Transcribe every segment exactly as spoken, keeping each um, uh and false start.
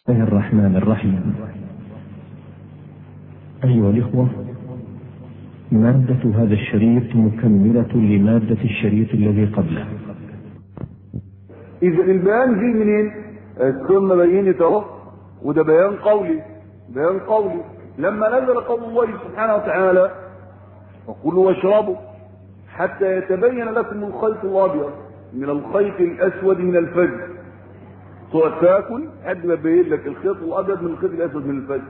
الله الرحمن الرحيم. أيها الإخوة، مادة هذا الشريط مكملة لمادة الشريط الذي قبله. إذا البيان جه منين؟ السنة بينت اهو، وده بيان قولي بيان قولي لما نزل قول الله سبحانه وتعالى: وكلوا واشربوا حتى يتبين لكم الخيط الأبيض من الخيط الأسود من الفجر. تقعد تاكل حد ما يبين لك الخيط الأبيض من الخيط الأسود من الفجر.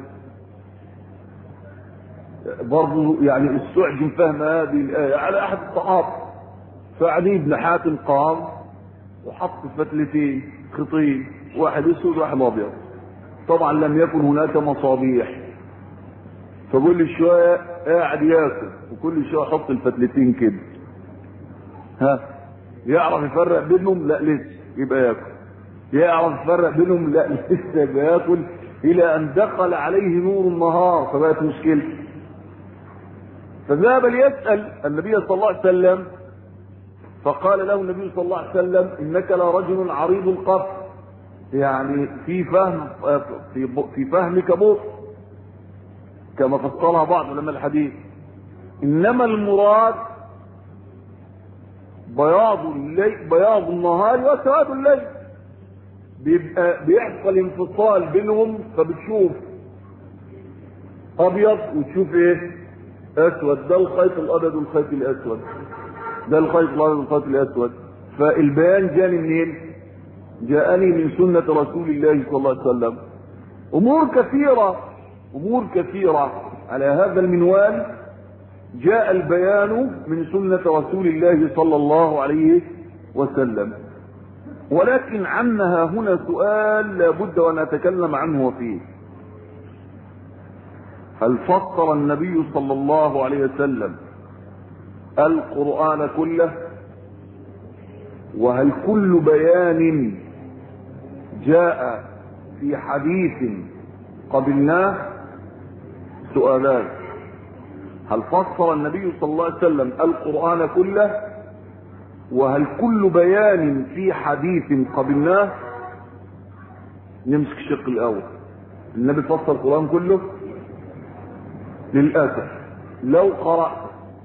برضه يعني استعجم فهم هذه الآية على أحد الصحابة. فعلي بن حاتم قام وحط فتلتين خطين، واحد اسود واحد ابيض. طبعا لم يكن هناك مصابيح، فكل شويه قاعد ياكل وكل شويه يحط الفتلتين كده. ها يعرف يفرق بينهم؟ لا لسه، يبقى ياكل. يعرف يفرق بينهم؟ لا لسه، يبقى ياكل، الى ان دخل عليه نور النهار فبقت مشكله. فذهب ليسال النبي صلى الله عليه وسلم، فقال له النبي صلى الله عليه وسلم: انك لرجل عريض القبر، يعني في فهم في في فهمك بطء، كما فسرها بعض علماء الحديث. انما المراد بياض الليل بياض النهار وسواد الليل، بيبقى بيحصل انفصال بينهم، فبتشوف ابيض وتشوف ايه؟ اسود. ده الخيط الابيض والخيط الاسود، ده الخيط الابيض والخيط الاسود. فالبيان جاني منين؟ جاءني من سنة رسول الله صلى الله عليه وسلم. امور كثيرة امور كثيرة على هذا المنوال جاء البيان من سنة رسول الله صلى الله عليه وسلم. ولكن عنا هنا سؤال لابد وان اتكلم عنه فيه: هل فسر النبي صلى الله عليه وسلم القرآن كله؟ وهل كل بيان جاء في حديث قبلناه؟ سؤالان: هل فسر النبي صلى الله عليه وسلم القرآن كله؟ وهل كل بيان في حديث قبلناه؟ نمسك الشق الاول. النبي فسر القرآن كله؟ للأسف لو قرأت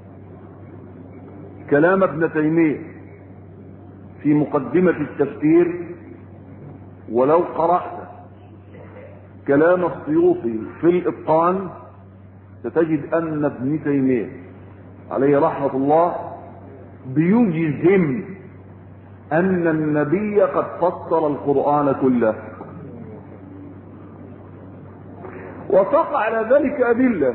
كلام ابن تيمية في مقدمة التفسير، ولو قرأت كلام السيوطي في الإتقان، ستجد أن ابن تيمية عليه رحمة الله بيجزم أن النبي قد فسر القرآن كله، وساق على ذلك أدلة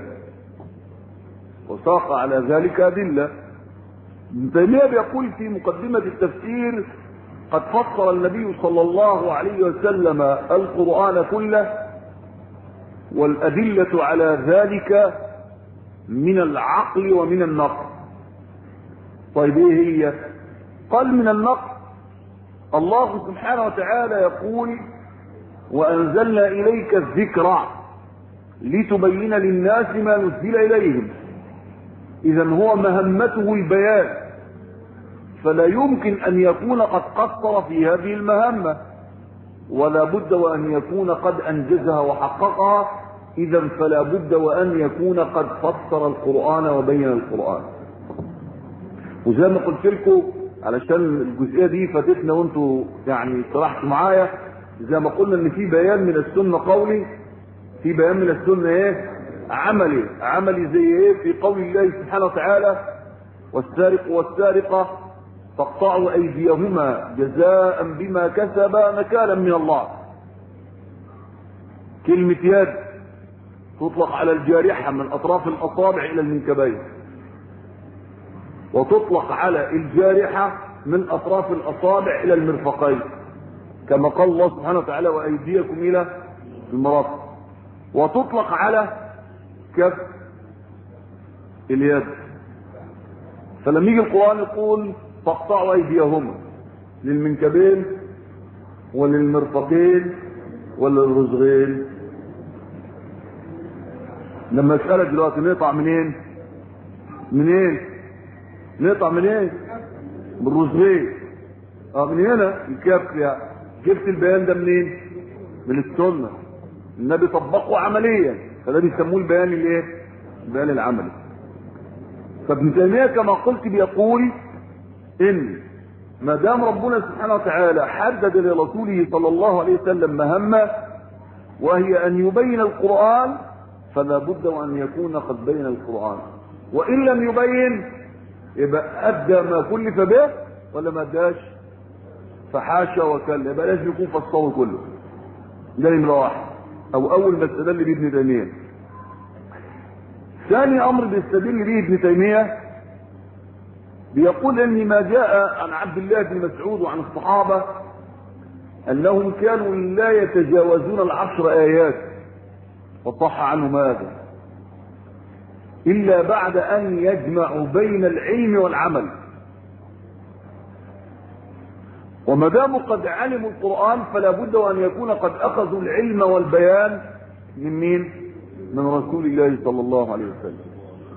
وساق على ذلك أدلة ابن تيمية بيقول في مقدمة التفسير: قد فسر النبي صلى الله عليه وسلم القرآن كله، والأدلة على ذلك من العقل ومن النقل. طيب ايه هي؟ قال: من النقل الله سبحانه وتعالى يقول: وأنزلنا إليك الذكر لتبين للناس ما نزل إليهم. إذا هو مهمته البيان، فلا يمكن أن يكون قد قصر في هذه المهمة، ولا بد وأن يكون قد أنجزها وحققها. إذا فلا بد وأن يكون قد فسر القرآن وبين القرآن. وزي ما قلت لكم، علشان الجزئية دي فاتتنا وانتوا يعني صرحتوا معايا، زي ما قلنا ان في بيان من السنة قولي، في بيان من السنة ايه؟ عملي. عملي زي ايه؟ في قول الله سبحانه وتعالى: والسارق والسارقة فاقطعوا ايديهما جزاء بما كسبا نكالا من الله. كلمة يد تطلق على الجارحة من اطراف الاصابع الى المنكبين، وتطلق على الجارحة من اطراف الاصابع الى المرفقين، كما قال الله سبحانه وتعالى: وايديكم الى المرافق. وتطلق على كف اليد. فلما يجي القرآن يقول فاقطعوا ايديهما للمنكبين وللمرفقين وللرزغين، لما اسألك دلوقتي نقطع منين؟ منين؟ نقطع منين؟ من الرزغين. اه من هنا الكف. يعني جبت البيان ده منين؟ من السنة، النبي طبقه عمليا، فده بيسموه البيان الايه؟ البيان العملي. فابن تيمية كما قلت بيقول ان ما دام ربنا سبحانه وتعالى حدد لرسوله صلى الله عليه وسلم مهمة وهي ان يبين القرآن، فلا بد وان يكون قد بين القرآن، وان لم يبين يبقى ادى ما كلف به ولا ما اداش؟ فحاشا وكلا، يبقى لازم يكون فسره كله. ده نمرة واحد او اول ما استدل به ابن تيمية. ثاني امر بيستدل به ابن تيمية بيقول ان ما جاء عن عبد الله بن مسعود وعن الصحابة انهم كانوا لا يتجاوزون العشر ايات، وصح عنهم هذا، الا بعد ان يجمعوا بين العلم والعمل. وما داموا قد علموا القرآن فلا بد وان يكون قد اخذوا العلم والبيان من مين؟ من رسول الله صلى الله عليه وسلم.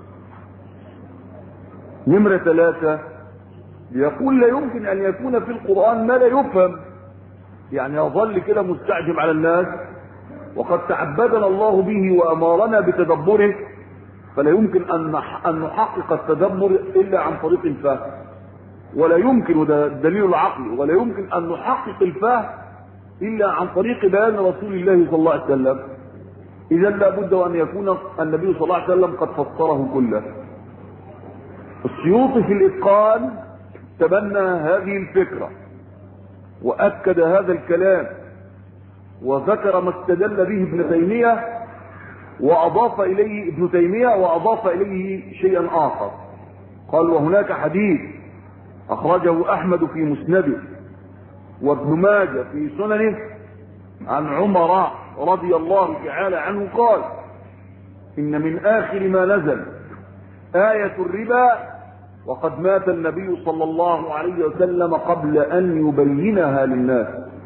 نمرة ثلاثة يقول لا يمكن ان يكون في القرآن ما لا يفهم، يعني يظل كده مستعجب على الناس وقد تعبدنا الله به وامرنا بتدبره، فلا يمكن ان نحقق التدبر الا عن طريق الفهم، ولا يمكن، وده الدليل العقلي، ولا يمكن ان نحقق الفهم الا عن طريق بيان رسول الله صلى الله عليه وسلم. اذا لا بد وان يكون النبي صلى الله عليه وسلم قد فسره كله. السيوطي في الاتقان تبنى هذه الفكرة واكد هذا الكلام وذكر ما استدل به ابن تيمية، واضاف اليه ابن تيمية واضاف اليه شيئا اخر. قال وهناك حديث اخرجه احمد في مسنده وابن ماجه في سننه عن عمر رضي الله تعالى عنه قال ان من اخر ما نزل آية الربا وقد مات النبي صلى الله عليه وسلم قبل ان يبينها للناس.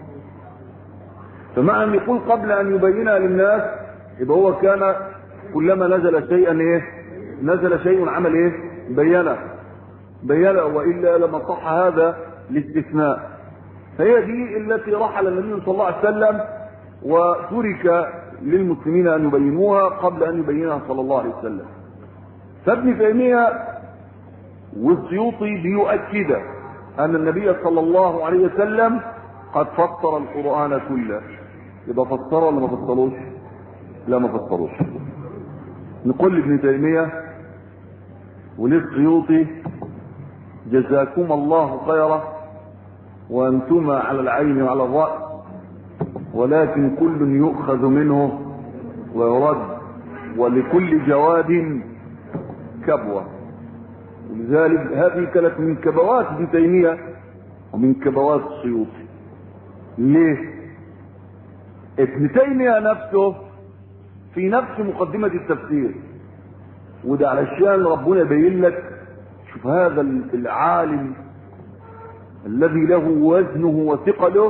فمعنى ان يقول قبل ان يبينها للناس يبقى هو كان كلما نزل شيئا ايه؟ نزل شيء عمل ايه؟ بينه بينه، والا لما صح هذا الاستثناء. فهي دي التي رحل النبي صلى الله عليه وسلم وترك للمسلمين ان يبينوها قبل ان يبينها صلى الله عليه وسلم. فابن تيمية والسيوطي بيؤكد ان النبي صلى الله عليه وسلم قد فسر القرآن كله. يبقى فسر ولا ما فسروش؟ لا ما فسروش. نقول لابن تيمية وللسيوطي جزاكم الله خيرا وانتما على العين وعلى الرأس، ولكن كل يؤخذ منه ويرد، ولكل جواد كبوة. ولذلك هذه كانت من كبوات ابن تيمية ومن كبوات السيوطي. ليه؟ ابن تيمية نفسه في نفس مقدمة التفسير، وده علشان ربنا يبين لك شوف هذا العالم الذي له وزنه وثقله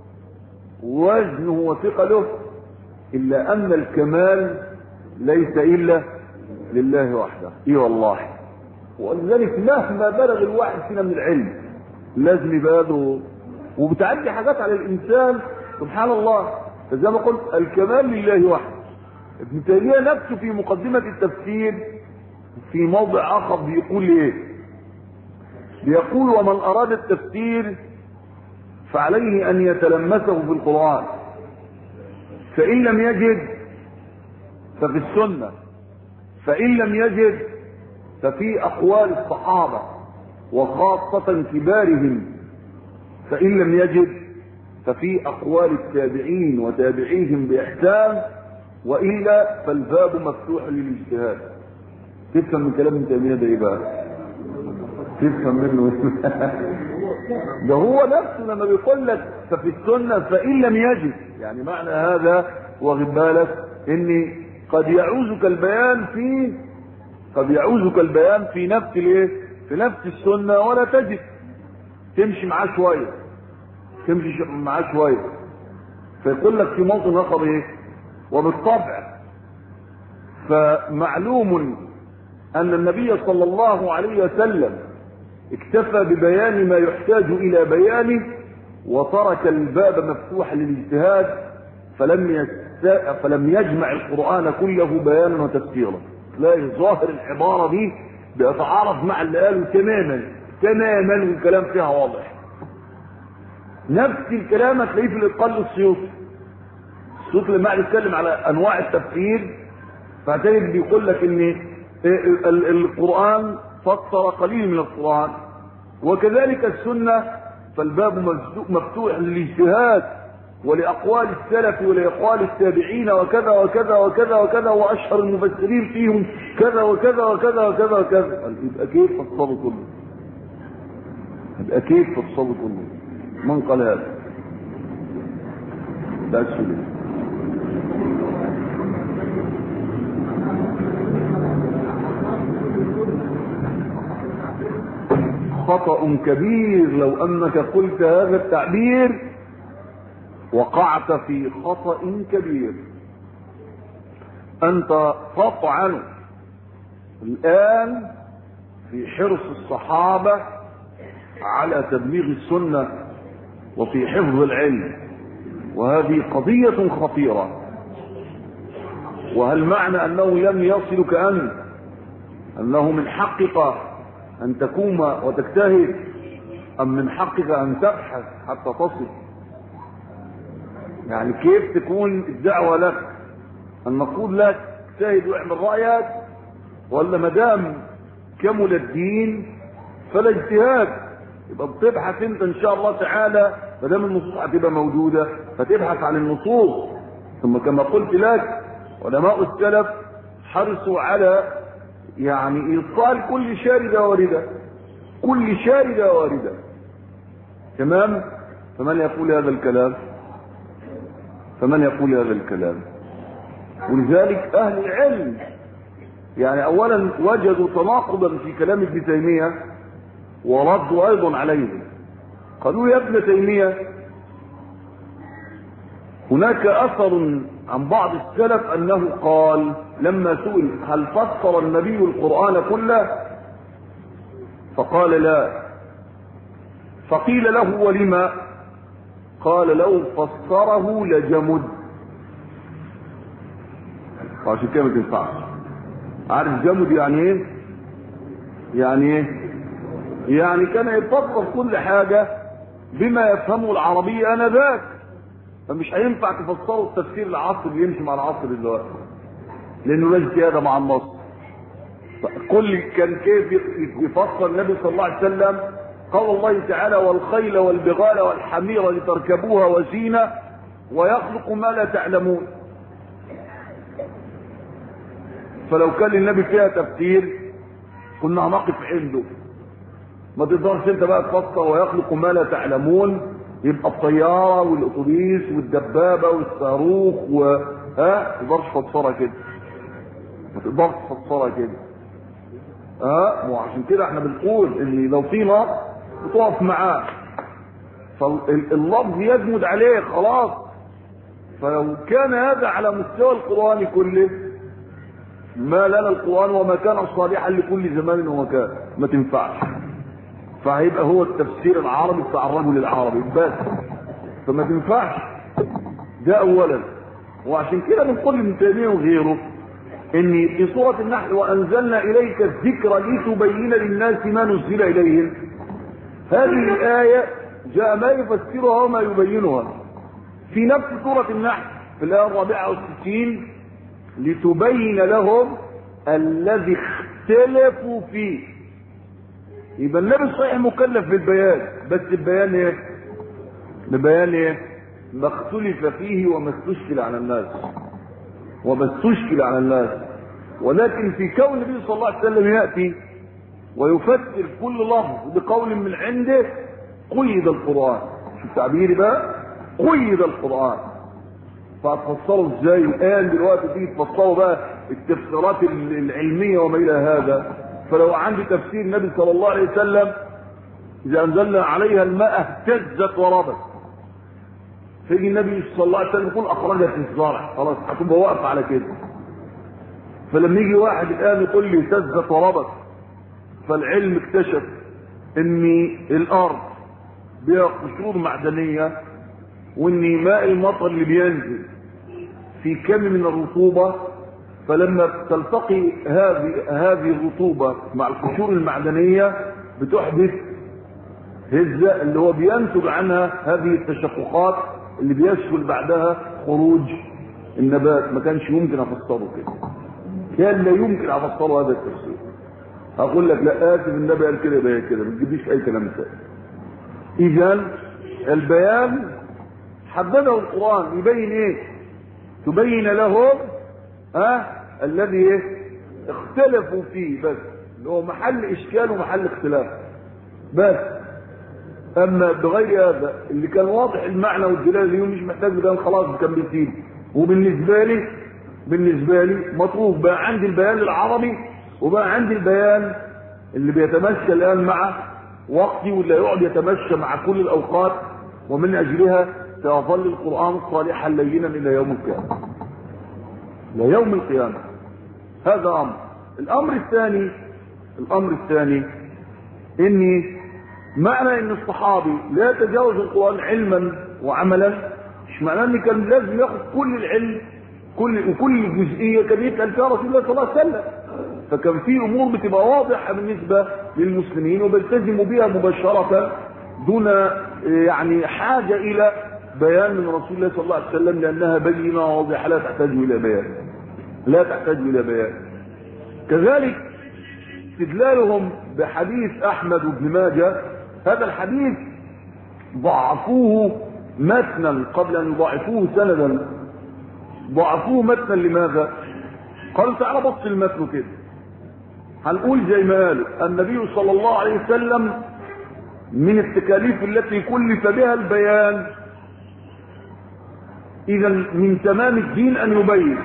وزنه وثقله إلا أن الكمال ليس إلا لله وحده. إيه والله. ولذلك مهما بلغ الواحد فينا من العلم لازم يبقى له، وبتعدي حاجات على الإنسان سبحان الله. فزي ما قلت الكمال لله وحده. ابن تيمية نفسه في مقدمة التفسير في موضع آخر بيقول إيه؟ بيقول ومن أراد التفسير فعليه أن يتلمسه في القرآن، فإن لم يجد ففي السنة، فإن لم يجد ففي أقوال الصحابة وخاصة كبارهم، فإن لم يجد ففي أقوال التابعين وتابعيهم بإحسان، وإلا فالباب مفتوح للاجتهاد. تفهم من كلام ابن تيمية ده إيه بقى؟ تفهم منه ده هو نفسه لما بيقول لك ففي السنة فإن لم يجد، يعني معنى هذا واخد بالك ان قد يعوزك البيان في قد يعوزك البيان في نفس الايه؟ في نفس السنة ولا تجد، تمشي معاه شوية تمشي معاه شوية فيقول لك في موطن اخر ايه؟ وبالطبع فمعلوم ان النبي صلى الله عليه وسلم اكتفى ببيان ما يحتاج الى بيانه وترك الباب مفتوحا للاجتهاد، فلم يست... فلم يجمع القرآن كله بيانا وتفسيرا. تلاقي ظاهر العبارة دي بيتعارض مع اللي قاله تماما تماما والكلام فيها واضح. نفس الكلام هتلاقيه في الإتقان السيوطي. السيوطي لما يتكلم على أنواع التفسير فاعتقد بيقول لك ان القرآن فسر قليل من القرآن، وكذلك السنة فالباب مفتوح للاجتهاد ولأقوال السلف ولأقوال التابعين وكذا وكذا وكذا وكذا، وأشهر المفسرين فيهم كذا وكذا وكذا وكذا وكذا. يبقى كيف فصلوا كله؟ يبقى كيف فصلوا كله؟ من قال هذا؟ ده السلف. خطأ كبير لو أنك قلت هذا التعبير، وقعت في خطأ كبير. أنت تطعن الآن في حرص الصحابة على تبليغ السنة وفي حفظ العلم، وهذه قضية خطيرة. وهل معنى أنه لم يصلك أنت أنه من حقك أن تقوم وتجتهد، أم من حقك أن تبحث حتى تصل؟ يعني كيف تكون الدعوة لك أن نقول لك اجتهد واعمل رأيك، ولا مدام كمل الدين فلا اجتهاد؟ يبقى بتبحث انت ان شاء الله تعالى، مدام النصوص هتبقى موجودة فتبحث عن النصوص. ثم كما قلت لك علماء السلف حرصوا على يعني إيصال كل شاردة واردة، كل شاردة واردة. تمام؟ فمن يقول هذا الكلام؟ فمن يقول هذا الكلام؟ ولذلك أهل العلم يعني أولا وجدوا تناقضا في كلام ابن تيمية وردوا أيضا عليه. قالوا يا ابن تيمية هناك أثر عن بعض السلف أنه قال لما سئل هل فسر النبي القرآن كله فقال لا، فقيل له ولما؟ قال لو فسره لجمد. عشان كده ما تنفعش. عارف جمد يعني ايه؟ يعني ايه؟ يعني كان يفسر كل حاجة بما يفهمه العربية آنذاك، فمش هينفع تفسره التفسير العصر اللي يمشي مع العصر دلوقتي، لانه لا اجتهاد مع النص. كل كان كيف يفسر النبي صلى الله عليه وسلم قول الله تعالى والخيل والبغال والحمير لتركبوها وزينة ويخلق ما لا تعلمون. فلو كان النبي فيها تفسير كنا هنقف عنده. ما تقدرش انت بقى تفسر ويخلق ما لا تعلمون، يبقى الطيارة والاتوبيس والدبابة والصاروخ و ها ما تقدرش تفسرها كده، ما تقدرش تفسرها كده. ها وعشان كده احنا بنقول ان لو في نص بتقف معاه، فاللفظ يجمد عليه خلاص. فلو كان هذا على مستوى القرآن كله ما لنا القرآن وما كان صالحا لكل زمان ومكان، ما تنفعش. فهيبقى هو التفسير العربي بتاع الرجل العربي بس، فما تنفعش. ده اولا. وعشان كده بنقول ابن تيمية وغيره ان في سورة النحل وانزلنا اليك الذكر لتبين للناس ما نزل اليهم، هذه الآية جاء ما يفسرها وما يبينها. في نفس سورة النحل في الآية الرابعة والستين لتبين لهم الذي اختلفوا فيه. يبقى النبي الصحيح مكلف بالبيان، بس البيان ايه؟ البيان ايه؟ ما اختلف فيه وما استشكل على الناس، وما استشكل على الناس. ولكن في كون النبي صلى الله عليه وسلم يأتي ويفسر كل لفظ بقول من عنده قيد القرآن. شو التعبير بقى؟ قيد القرآن. فهتفسروا ازاي الآن دلوقتي تيجي تفسروا بقى التفسيرات العلمية وما إلى هذا؟ فلو عندي تفسير النبي صلى الله عليه وسلم إذا أنزلنا عليها الماء اهتزت وربت، فيجي النبي صلى الله عليه وسلم يقول أخرجت الزرع، خلاص هتبقى واقف على كده. فلما يجي واحد الآن يقول لي اهتزت وربت، فالعلم اكتشف ان الارض بها قشور معدنية، وان ماء المطر اللي بينزل في كم من الرطوبة، فلما تلتقي هذه هذه الرطوبة مع القشور المعدنية بتحدث هزة، اللي هو بينتج عنها هذه التشققات اللي بيسهل بعدها خروج النبات. ما كانش يمكن افسره كده، كان لا يمكن افسره هذا التفسير. هقول لك لا اسف النبي قال كده يبقى كده، ما تجيبليش اي كلام ثاني. اذا البيان حدده القرآن يبين ايه؟ تبين لهم ها أه؟ الذي ايه؟ اختلفوا فيه، بس اللي هو محل اشكال ومحل اختلاف بس. اما بغير هذا اللي كان واضح المعنى والدلاله اللي مش محتاج بيان خلاص كان بيسيب. وبالنسبه لي بالنسبه لي مطلوب بقى عندي البيان العربي، وبقى عندي البيان اللي بيتمشى الان مع وقتي ولا يقعد يتمشى مع كل الاوقات، ومن اجلها سيظل القرآن صالحا لينا الى يوم القيامه. ليوم القيامه. هذا امر. الامر الثاني الامر الثاني اني معنى ان الصحابي لا يتجاوز القرآن علما وعملا مش معناه ان كان لازم ياخذ كل العلم كل وكل جزئيه كان يسال فيها رسول الله صلى الله عليه وسلم. فكان في امور بتبقى واضحه بالنسبه للمسلمين وبيلتزموا بها مباشره دون يعني حاجه الى بيان من رسول الله صلى الله عليه وسلم، لانها بينه واضحه لا تحتاج الى بيان لا تحتاج الى بيان. كذلك استدلالهم بحديث احمد وابن ماجه، هذا الحديث ضعفوه متنا قبل ان يضعفوه سندا. ضعفوه متنا لماذا؟ قالوا تعالى بص المتن كده، هنقول زي ما قالوا النبي صلى الله عليه وسلم من التكاليف التي كلف بها البيان، اذا من تمام الدين ان يبين.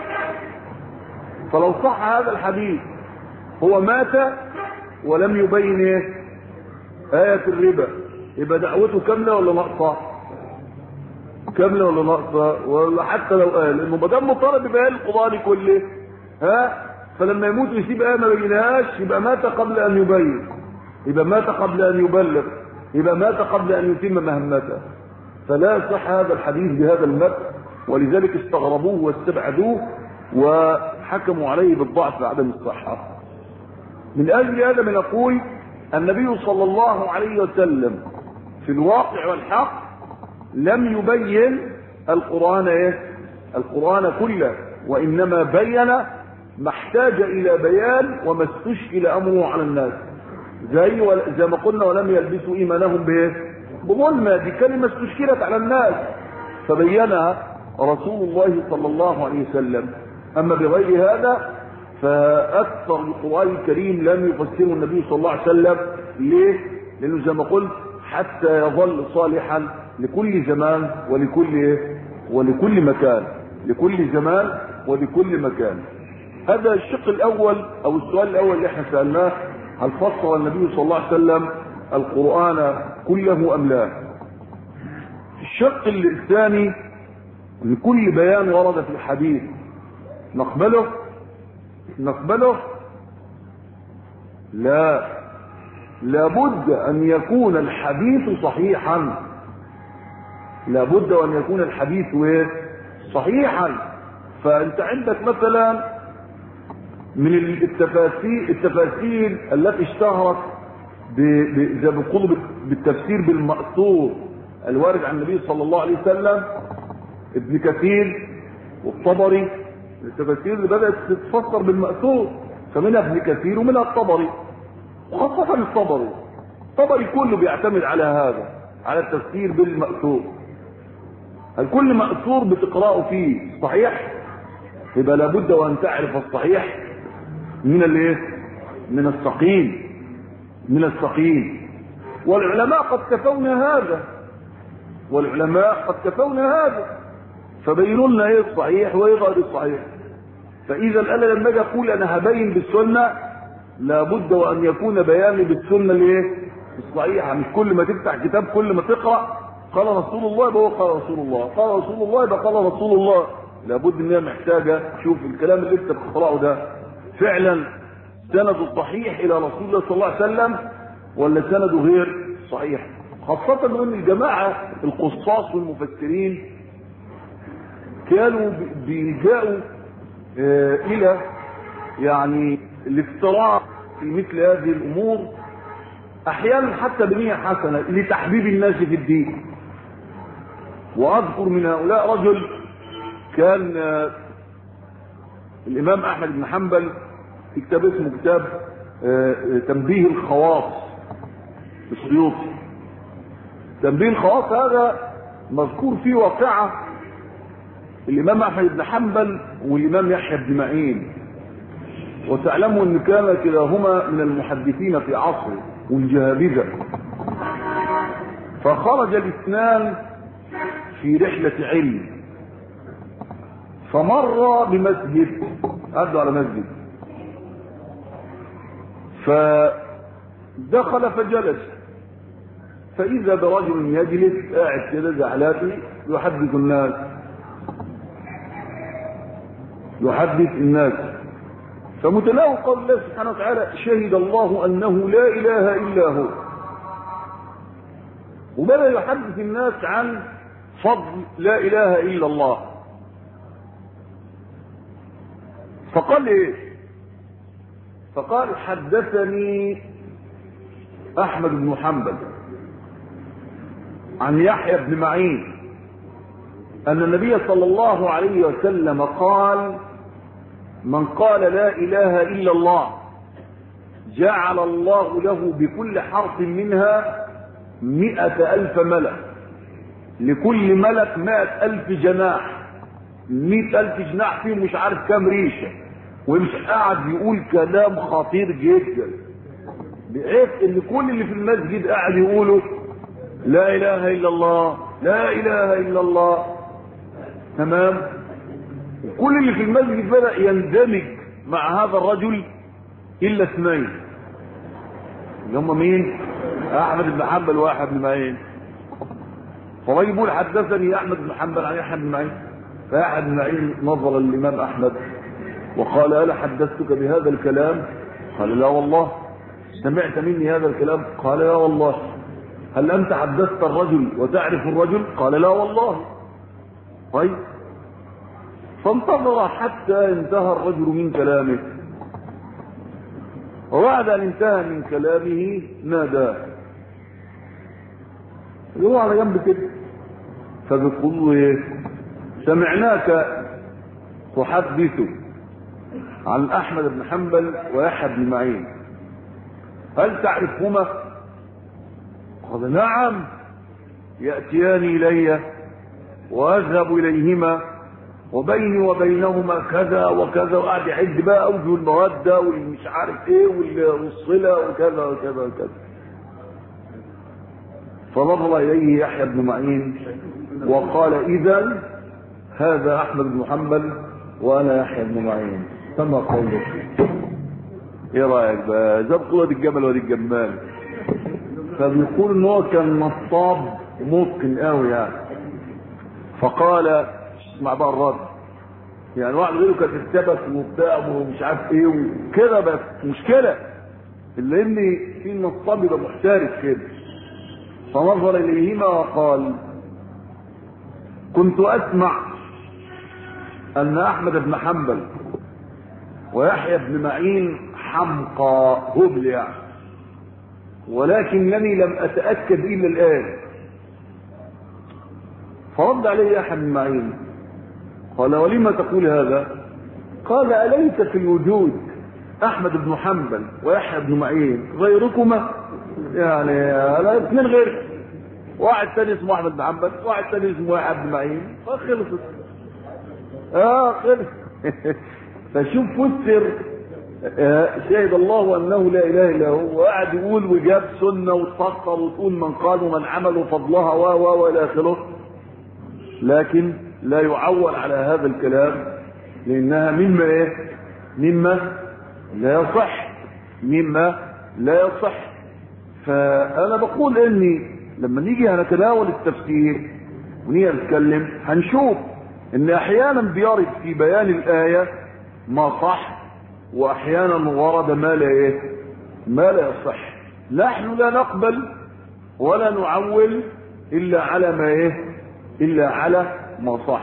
فلو صح هذا الحديث هو مات ولم يبين ايه؟ آية الربا، يبقى دعوته كاملة ولا ناقصة؟ كاملة ولا ناقصة؟ ولا حتى لو قال انه ما دام مطالب ببيان القرآن كله ها، فلما يموت ويسيب آية ما بينهاش يبقى مات قبل ان يبين، يبقى مات قبل ان يبلغ، يبقى مات قبل ان يتم مهمته. فلا صح هذا الحديث بهذا المتن، ولذلك استغربوه واستبعدوه وحكموا عليه بالضعف وعدم الصحة. من اجل هذا بنقول النبي صلى الله عليه وسلم في الواقع والحق لم يبين القرآن ايه؟ القرآن كله، وانما بين ما احتاج الى بيان وما استشكل امره على الناس، زي زي ما قلنا ولم يلبسوا ايمانهم بايه؟ بظلمة. دي كلمة استشكلت على الناس فبينها رسول الله صلى الله عليه وسلم. اما بغير هذا فاكثر القرآن الكريم لم يفسره النبي صلى الله عليه وسلم. ليه؟ لانه زي ما قلت حتى يظل صالحا لكل زمان ولكل ولكل مكان، لكل زمان ولكل مكان. هذا الشق الاول او السؤال الاول اللي احنا سالناه، هل فسر النبي صلى الله عليه وسلم القرآن كله ام لا؟ الشق الثاني ان كل بيان ورد في الحديث نقبله نقبله لا، لابد ان يكون الحديث صحيحا، لابد ان يكون الحديث صحيحا. فانت عندك مثلا من التفاسير التفاسير التي اشتهرت زي ما بيقولوا بالتفسير بالمأثور الوارد عن النبي صلى الله عليه وسلم، ابن كثير والطبري، التفاسير اللي بدأت تتفسر بالمأثور، فمنها ابن كثير ومنها الطبري، وخاصة الطبري. الطبري كله بيعتمد على هذا، على التفسير بالمأثور. هل كل مأثور بتقرأه فيه صحيح؟ يبقى لابد وأن تعرف الصحيح من الايه؟ من السقيم، من السقيم. والعلماء قد كفونا هذا، والعلماء قد كفونا هذا فبينوا لنا ايه الصحيح وايه غير الصحيح. فاذا انا لما اجي اقول انا هبين بالسنه لابد وان يكون بياني بالسنه الايه؟ الصحيحه. مش كل ما تفتح كتاب كل ما تقرا قال رسول الله يبقى هو قال رسول الله، قال رسول الله يبقى قال رسول الله. لابد ان هي محتاجه تشوف الكلام اللي انت بتقراه ده فعلا سنده صحيح الى رسول الله صلى الله عليه وسلم ولا سنده غير صحيح. خاصه ان الجماعه القصاص والمفسرين كانوا بيلجأوا آه الى يعني الافتراء في مثل هذه الامور، احيانا حتى بنية حسنة لتحبيب الناس في الدين. واذكر من هؤلاء رجل كان آه الامام احمد بن حنبل في كتاب اسمه كتاب آه تنبيه الخواص السيوطي. تنبيه الخواص هذا مذكور فيه واقعة الامام احمد بن حنبل والامام يحيى بن معين، وتعلموا ان كان كلاهما من المحدثين في عصره والجهابذة. فخرج الاثنان في رحلة علم، فمر بمسجد، عدوا على مسجد، فدخل فجلس، فإذا برجل يجلس قاعد كده زعلاتي يحدث الناس يحدث الناس فمتلاو قول الله سبحانه وتعالى: شهد الله أنه لا إله إلا هو. وبدأ يحدث الناس عن فضل لا إله إلا الله. فقال إيه؟ فقال: حدثني أحمد بن حنبل عن يحيى بن معين أن النبي صلى الله عليه وسلم قال: من قال لا إله إلا الله جعل الله له بكل حرف منها مئة ألف ملك، لكل ملك مئة ألف جناح، مئة ألف جناح فيه مش عارف كام ريشة، ومش قاعد يقول كلام خطير جدا بحيث ان كل اللي في المسجد قاعد يقولوا لا إله إلا الله لا إله إلا الله. تمام؟ وكل اللي في المسجد بدأ يندمج مع هذا الرجل إلا اثنين، اللي هم مين؟ أحمد بن حنبل ويحيى بن معين. فالراجل يقول: حدثني أحمد بن حنبل عن يحيى بن معين. فيحيى بن معين نظر للإمام أحمد وقال: ألا حدثتك بهذا الكلام؟ قال: لا والله. سمعت مني هذا الكلام؟ قال: لا والله. هل أنت حدثت الرجل وتعرف الرجل؟ قال: لا والله. طيب. فانتظر حتى انتهى الرجل من كلامه، وبعد أن انتهى من كلامه ناداه، هو على جنب كده، فبيقول له: ايه؟ سمعناك تحدث عن أحمد بن حنبل ويحيى بن معين، هل تعرفهما؟ قال: نعم، يأتياني إلي وأذهب إليهما وبيني وبينهما كذا وكذا، وقعد يعد بقى أوجه المودة والمش عارف إيه والصلة وكذا وكذا وكذا. فنظر إليه يحيى بن معين وقال: إذن هذا أحمد بن حنبل وأنا يحيى بن معين، كما قولك. إيه رأيك بقى؟ زبط وادي الجمل وادي الجمال. فبيقول إن هو كان نصاب ممكن قوي يعني. فقال: اسمع بقى الرد، يعني واحد غيره كان اتثبت وبتاع ومش عارف ايه وكده، بس مشكله لان في النصاب يبقى محترف كده. فنظر اليهما وقال: كنت اسمع ان احمد بن حنبل ويحيى بن معين حمقى هبل يعني، ولكنني لم اتاكد الا الان. فرد عليه يحيى بن معين قال: ولما تقول هذا؟ قال: أليس في الوجود أحمد بن حنبل ويحيى بن معين غيركما؟ يعني أنا اثنين غير، واحد ثاني اسمه أحمد بن حنبل، واحد ثاني اسمه يحيى بن معين، فخلصت. اه خلص. فشوف فسر شهد الله أنه لا إله إلا هو، وقعد يقول وجاب سنة وتفكر وتقول من قال ومن عمل وفضلها و و والى آخره، لكن لا يعول على هذا الكلام لأنها مما إيه؟ مما لا يصح، مما لا يصح. فأنا بقول إني لما نيجي هنتناول التفسير ونيجي نتكلم هنشوف إن أحيانا بيرد في بيان الآية ما صح، وأحيانا ورد ما لا إيه؟ ما لا يصح. نحن لا نقبل ولا نعول إلا على ما إيه؟ إلا على ما صح.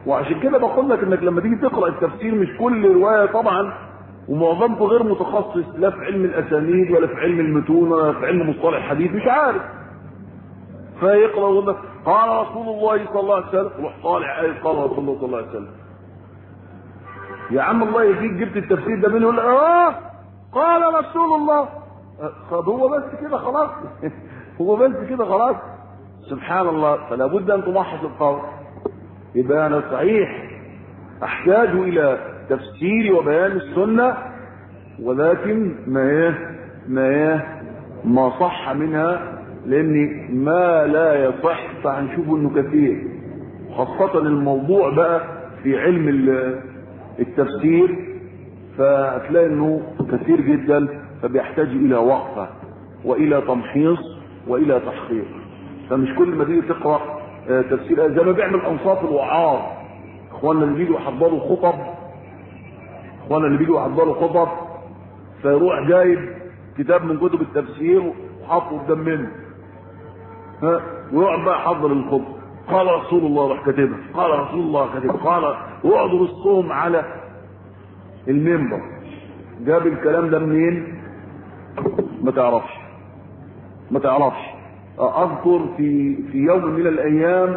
وعشان كده بقول لك انك لما تيجي تقرا التفسير مش كل روايه طبعا، ومعظمته غير متخصص لا في علم الاسانيد ولا في علم المتون ولا في علم مصطلح الحديث، مش عارف، فيقرا ويقول لك قال رسول الله صلى الله عليه وسلم، روح طالع ايه قال رسول الله صلى الله عليه وسلم. يا عم الله يهديك، جبت التفسير ده منه؟ يقول اه قال رسول الله. طب هو بس كده خلاص؟ هو بس كده خلاص؟ سبحان الله. فلا بد ان تمحص القول. يبقى انا صحيح احتاج الى تفسير وبيان السنه، ولكن ما ايه ما ايه ما صح منها، لان ما لا يصح فهنشوفه انه كثير، خاصه الموضوع بقى في علم التفسير فهتلاقي انه كثير جدا، فبيحتاج الى وقفه والى تمحيص والى تحقيق. فمش كل ما تيجي تقرا تفسير زي ما بيعمل انصاف الوعاظ، اخواننا اللي بيجوا يحضروا خطب اخواننا اللي بيجوا يحضروا خطب فيروح جايب كتاب من كتب التفسير وحاطه قدام منه، ها، ويقعد بقى يحضر الخطب، قال رسول الله راح كاتبها، قال رسول الله كاتبها، قال، ويقعدوا يرصهم على المنبر. جاب الكلام ده منين؟ ما تعرفش ما تعرفش اذكر في في يوم من الايام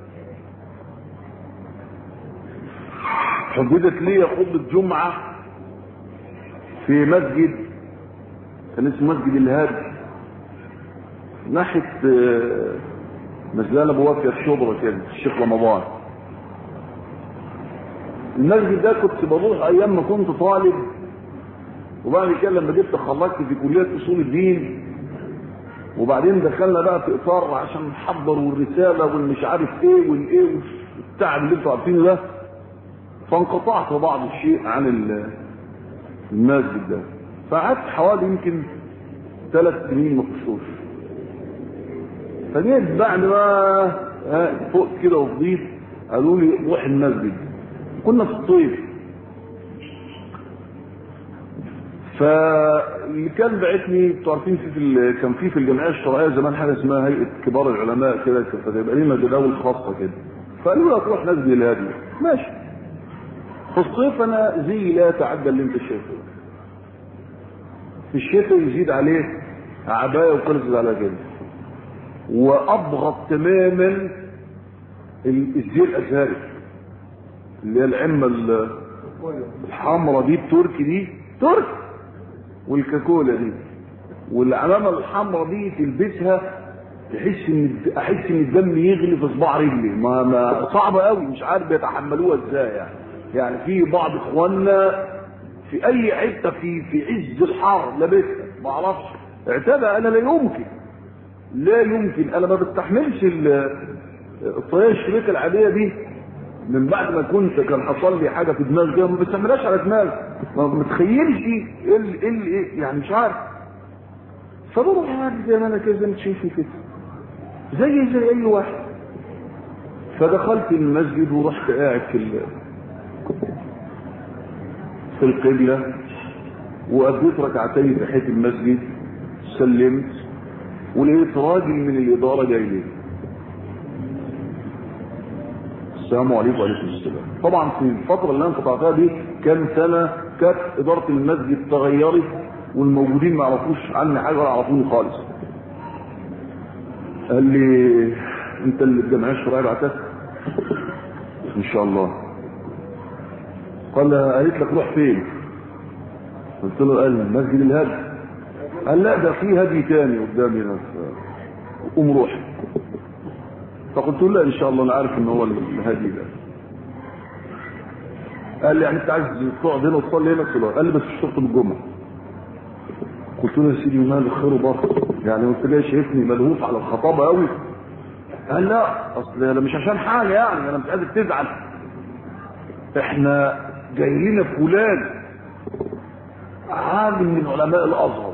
حددت لي خطبه جمعه في مسجد كان اسمه مسجد الهادي ناحيه مسجد ابو وفيه في شبرا كده، الشيخ رمضان. المسجد ده كنت بروح ايام ما كنت طالب، وبعد كده لما جيت خلصت في كليه اصول الدين، وبعدين دخلنا بقى في اطار عشان نحضر والرساله والمش عارف ايه والايه والتعب اللي انتوا عارفينه ده، فانقطعت بعض الشيء عن المسجد ده، فقعدت حوالي يمكن ثلاث سنين ما كنتش. فجيت بعد ما فوق كده وفضيت قالوا لي روح المسجد، كنا في الصيف، فاللي كان بعتني انتوا عارفين في كان في في الجمعيه الشرعيه زمان حاجه اسمها هيئه كبار العلماء كده، فتبقى لنا جداول خاصه كده، فقالوا لك روح مسجد الهادي. ماشي. في الصيف انا زي لا يتعدى اللي انت شايفه، في الشتاء يزيد عليه عبايه وخلصت على كده، وابغض تماما الزي الازهري اللي هي العمه الحمراء دي التركي دي ترك، والكاكولا دي والعلامه الحمراء دي تلبسها تحس ان احس ان الدم يغلي في صباع رجلي، ما, ما صعبه قوي، مش عارف بيتحملوها ازاي يعني. يعني في بعض اخواننا في اي حته في في عز الحر لابسها، ما اعرفش اعتدى. انا لا يمكن لا يمكن انا ما بستحملش الطريقه الشريكه العاديه دي. من بعد ما كنت كان حصل لي حاجه في دماغي ما بستحملهاش على دماغي، ما متخيلش ايه ايه ايه يعني، مش عارف. فبروح عادي زي ما انا كده زي ما تشوفي كده، زي زي اي واحد. فدخلت المسجد ورحت قاعد في في القبله، واديت ركعتين تحيه المسجد، سلمت، ولقيت راجل من الاداره جاي لي، السلام عليكم وعليكم السلام. طبعا في الفتره اللي انا قطعتها دي كان سنه كانت اداره المسجد تغيرت، والموجودين ما يعرفوش عني حاجه ولا يعرفوني خالص. قال لي انت اللي الجمعيه الشرعيه بعتك؟ ان شاء الله. قال قالت لك روح فين؟ قلت له قال مسجد الهادي. قال لا ده في هدي تاني قدامي هنا، قوم روح. فقلت له لا ان شاء الله انا عارف ان هو الهادي ده. قال لي يعني انت عايز تقعد هنا وتصلي هنا؟ قلت له قال لي بس الشرط بالجمعه. قلت له يا سيدي مال خير وبركه، يعني انت جاي شايفني ملهوف على الخطابه قوي؟ قال لا اصل انا مش عشان حاجه يعني، انا مش قادر تزعل، احنا جاي لنا فلان عالم من علماء الازهر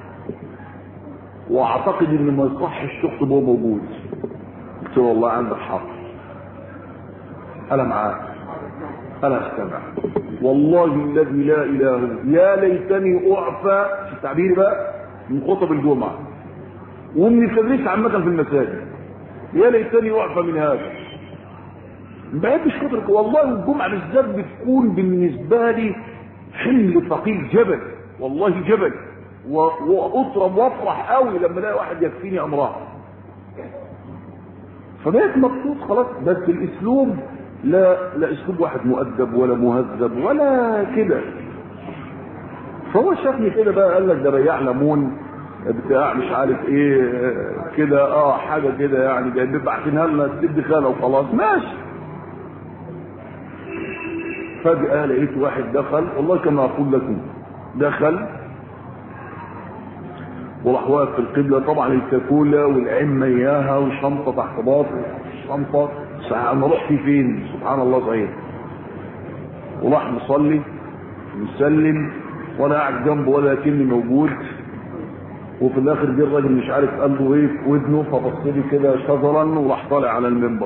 واعتقد ان ما يصحش تخطب وهو موجود. قلت له والله عندك حق، انا معاك، انا استمع، والله الذي لا اله الا يا ليتني اعفى في التعبير بقى من خطب الجمعه ومن التدريس عامه في المساجد، يا ليتني اعفى من هذا. ما بحبش كتر والله. الجمعه بالذات بتكون بالنسبه لي حمل ثقيل، جبل والله جبل، واطرب وافرح قوي لما الاقي واحد يكفيني امرها. فبقيت مبسوط خلاص. بس الاسلوب لا لا اسلوب واحد مؤدب ولا مهذب ولا كده. فهو شافني كده بقى قال لك ده بياع ليمون بتاع مش عارف ايه كده، اه حاجه كده يعني جايبين باعتينها لنا تدي خاله وخلاص ماشي. فجأة لقيت واحد دخل، والله كما اقول لكم دخل وراح واقف في القبله، طبعا الكاكولا والعمه اياها وشنطه تحت باطن الشنطه. انا رحت فين؟ سبحان الله صحيح. وراح مصلي مسلم وانا قاعد جنبه ولا كني موجود. وفي الاخر جه الراجل مش عارف قال له ايه في ودنه، فبص لي كده شذرا وراح طالع على المنبر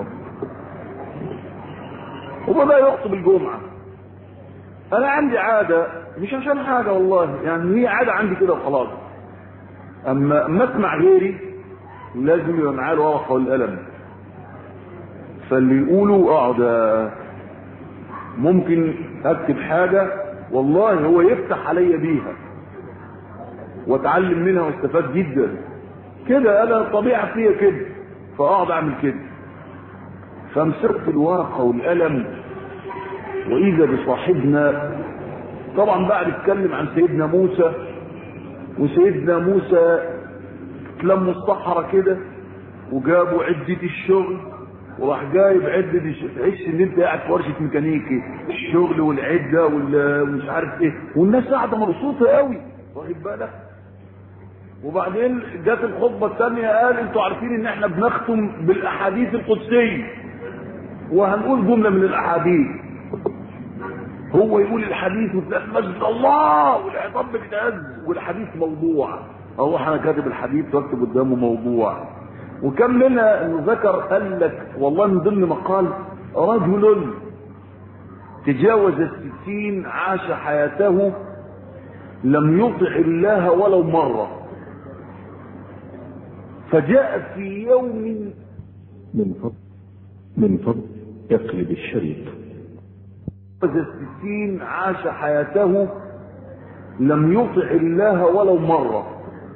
وبدا يخطب الجمعه. انا عندي عاده مش عشان حاجه والله، يعني هي عاده عندي كده وخلاص. اما اما اسمع غيري لازم يبقى معاه الورقه والقلم، فاللي يقولوا اقعد ممكن اكتب حاجه والله هو يفتح عليا بيها واتعلم منها واستفاد جدا كده. انا طبيعه فيا كده، فاقعد اعمل كده. فمسكت الورقه والقلم واذا بصاحبنا طبعا بقى نتكلم عن سيدنا موسى. وسيدنا موسى لما الصحراء كده وجابوا عده الشغل وراح جايب عده الشغل، تحس ان انت قاعد في ورشه ميكانيكي، الشغل والعده والمش عارف ايه، والناس قاعده مبسوطه قوي واخد بالك. وبعدين جت الخطبه الثانيه قال انتوا عارفين ان احنا بنختم بالاحاديث القدسيه وهنقول جمله من الاحاديث. هو يقول الحديث وتلاقي مسجد الله والعظام بتتهز والحديث موضوع. اروح انا كاتب الحديث واكتب قدامه موضوع. وكم منها انه ذكر قال لك والله من ضمن مقال رجل تجاوز الستين عاش حياته لم يطع الله ولو مرة، فجاء في يوم من فضل من فضل يقلب الشريط. تجاوز الستين عاش حياته لم يطع الله ولو مرة،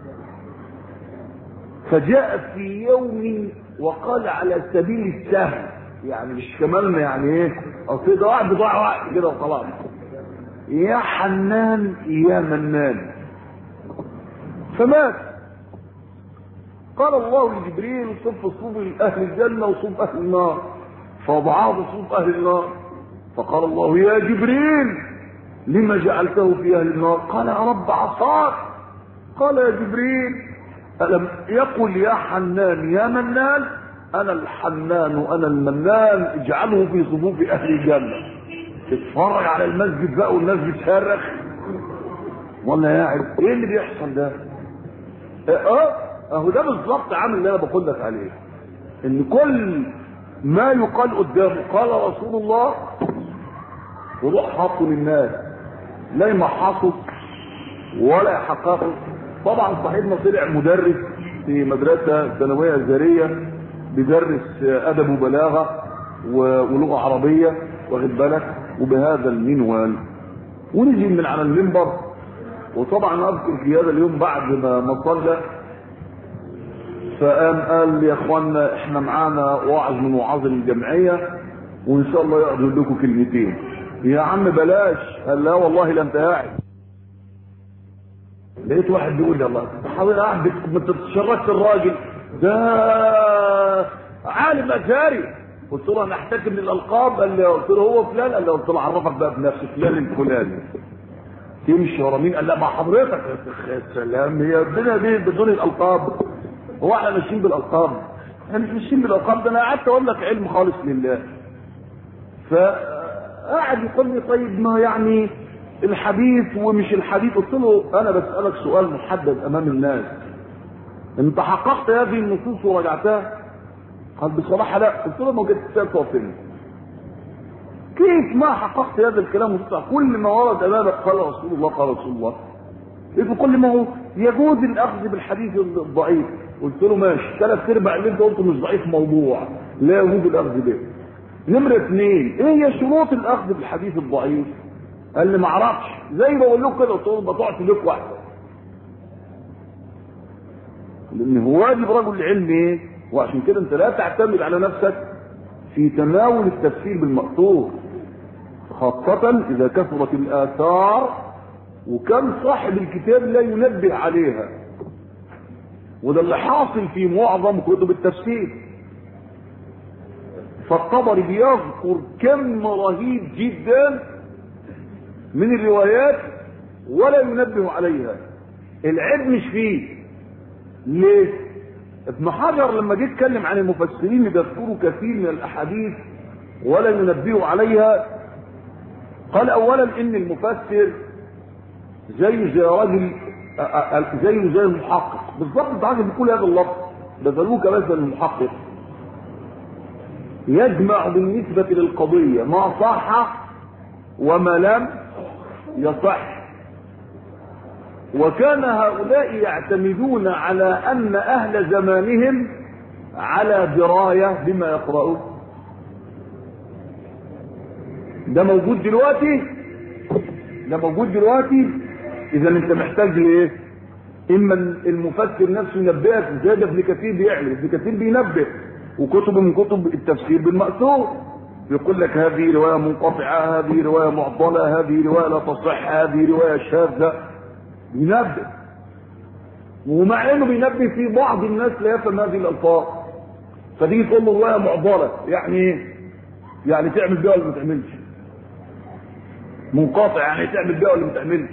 فجاء في يوم وقال على سبيل السهل، يعني مش كمالنا يعني ايه اصل ده واحد بيضيع وقت كده وخلاص، يا حنان يا منان. فمات. قال الله لجبريل صف صوب اهل الجنه وصوب اهل النار، فوضعاه بصوب اهل النار. فقال الله يا جبريل لما جعلته في اهل النار؟ قال يا رب عصاك. قال يا جبريل ألم يقل يا حنان يا منان؟ أنا الحنان وأنا المنان، اجعله في صفوف أهل الجنة. تتفرج على المسجد بقى والناس بتصرخ ولا قاعد ايه اللي بيحصل ده؟ اه اهو ده بالظبط عامل اللي انا بقول لك عليه، ان كل ما يقال قدامه قال رسول الله وروح حاطه للناس لا يمحصه ولا يحققه. طبعا صاحبنا طلع مدرس في مدرسه ثانويه ازهريه بيدرس ادب وبلاغه ولغه عربيه واخد بالك، وبهذا المنوال ونجي من على المنبر. وطبعا اذكر في هذا اليوم بعد ما ما صلى فقام قال يا اخوانا احنا معانا واعظ من وعاظ الجمعيه وان شاء الله يقعد يقول لكم كلمتين. يا عم بلاش. قال لا والله لا انت قاعد. لقيت واحد بيقول لي الله حاضر قاعد بتتشركت الراجل ده عالم ازهري. قلت له انا احتكم للالقاب. قال لي قلت له هو فلان. قال لي قلت له عرفك بقى بنفسك فلان الفلاني. تمشي ورا مين؟ قال لا مع حضرتك. يا سلام هي الدنيا دي بدون الالقاب؟ هو احنا ماشيين بالالقاب؟ احنا مش ماشيين بالالقاب. ده انا قعدت اقول لك علم خالص لله. فقعد يقول لي طيب ما يعني الحديث ومش الحديث. قلت له انا بسالك سؤال محدد امام الناس، انت حققت هذه النصوص ورجعتها؟ قال بصراحه لا. قلت له ما جبت سالت كيف ما حققت هذا الكلام وتطلع كل ما ورد امامك قال رسول الله قال رسول الله؟ في كل ما هو يجوز الاخذ بالحديث الضعيف. قلت له ماشي ثلاث ارباع اللي انت قلته مش ضعيف موضوع لا يجوز الاخذ به. نمرة اثنين، ايه هي شروط الاخذ بالحديث الضعيف؟ قال لي ما اعرفش، زي ما بقول لكم كده طول بطاعة لك واحده. لان هو واجب رجل العلم ايه؟ وعشان كده انت لا تعتمد على نفسك في تناول التفسير بالمأثور، خاصة اذا كثرت الاثار وكان صاحب الكتاب لا ينبه عليها، وده اللي حاصل في معظم كتب التفسير. فالطبري بيذكر كم رهيب جدا من الروايات ولا ينبه عليها. العيب مش فيه. ليه؟ ابن حجر لما جه يتكلم عن المفسرين بيذكروا كثير من الاحاديث ولا ينبهوا عليها، قال اولا ان المفسر زي زي راجل زي زي المحقق بالظبط. انت عايز بيقول هذا اللفظ بذلوك مثلا المحقق يجمع بالنسبة للقضية ما صح وما لم يصح. وكان هؤلاء يعتمدون على أن أهل زمانهم على دراية بما يقرؤون. ده موجود دلوقتي، ده موجود دلوقتي. إذا أنت محتاج لإيه؟ إما المفسر نفسه ينبهك، زي ده ابن كثير بيعمل. ابن كثير بينبه، وكتب من كتب التفسير بالمأثور يقول لك هذه رواية منقطعة، هذه رواية معضلة، هذه رواية لا تصح، هذه رواية شاذة. بينبه، ومع انه بينبه في بعض الناس لا يفهم هذه الالفاظ. فتيجي تقول له رواية معضلة، يعني ايه؟ يعني تعمل بيها ولا ما تعملش؟ منقطع يعني تعمل بيها ولا ما تعملش؟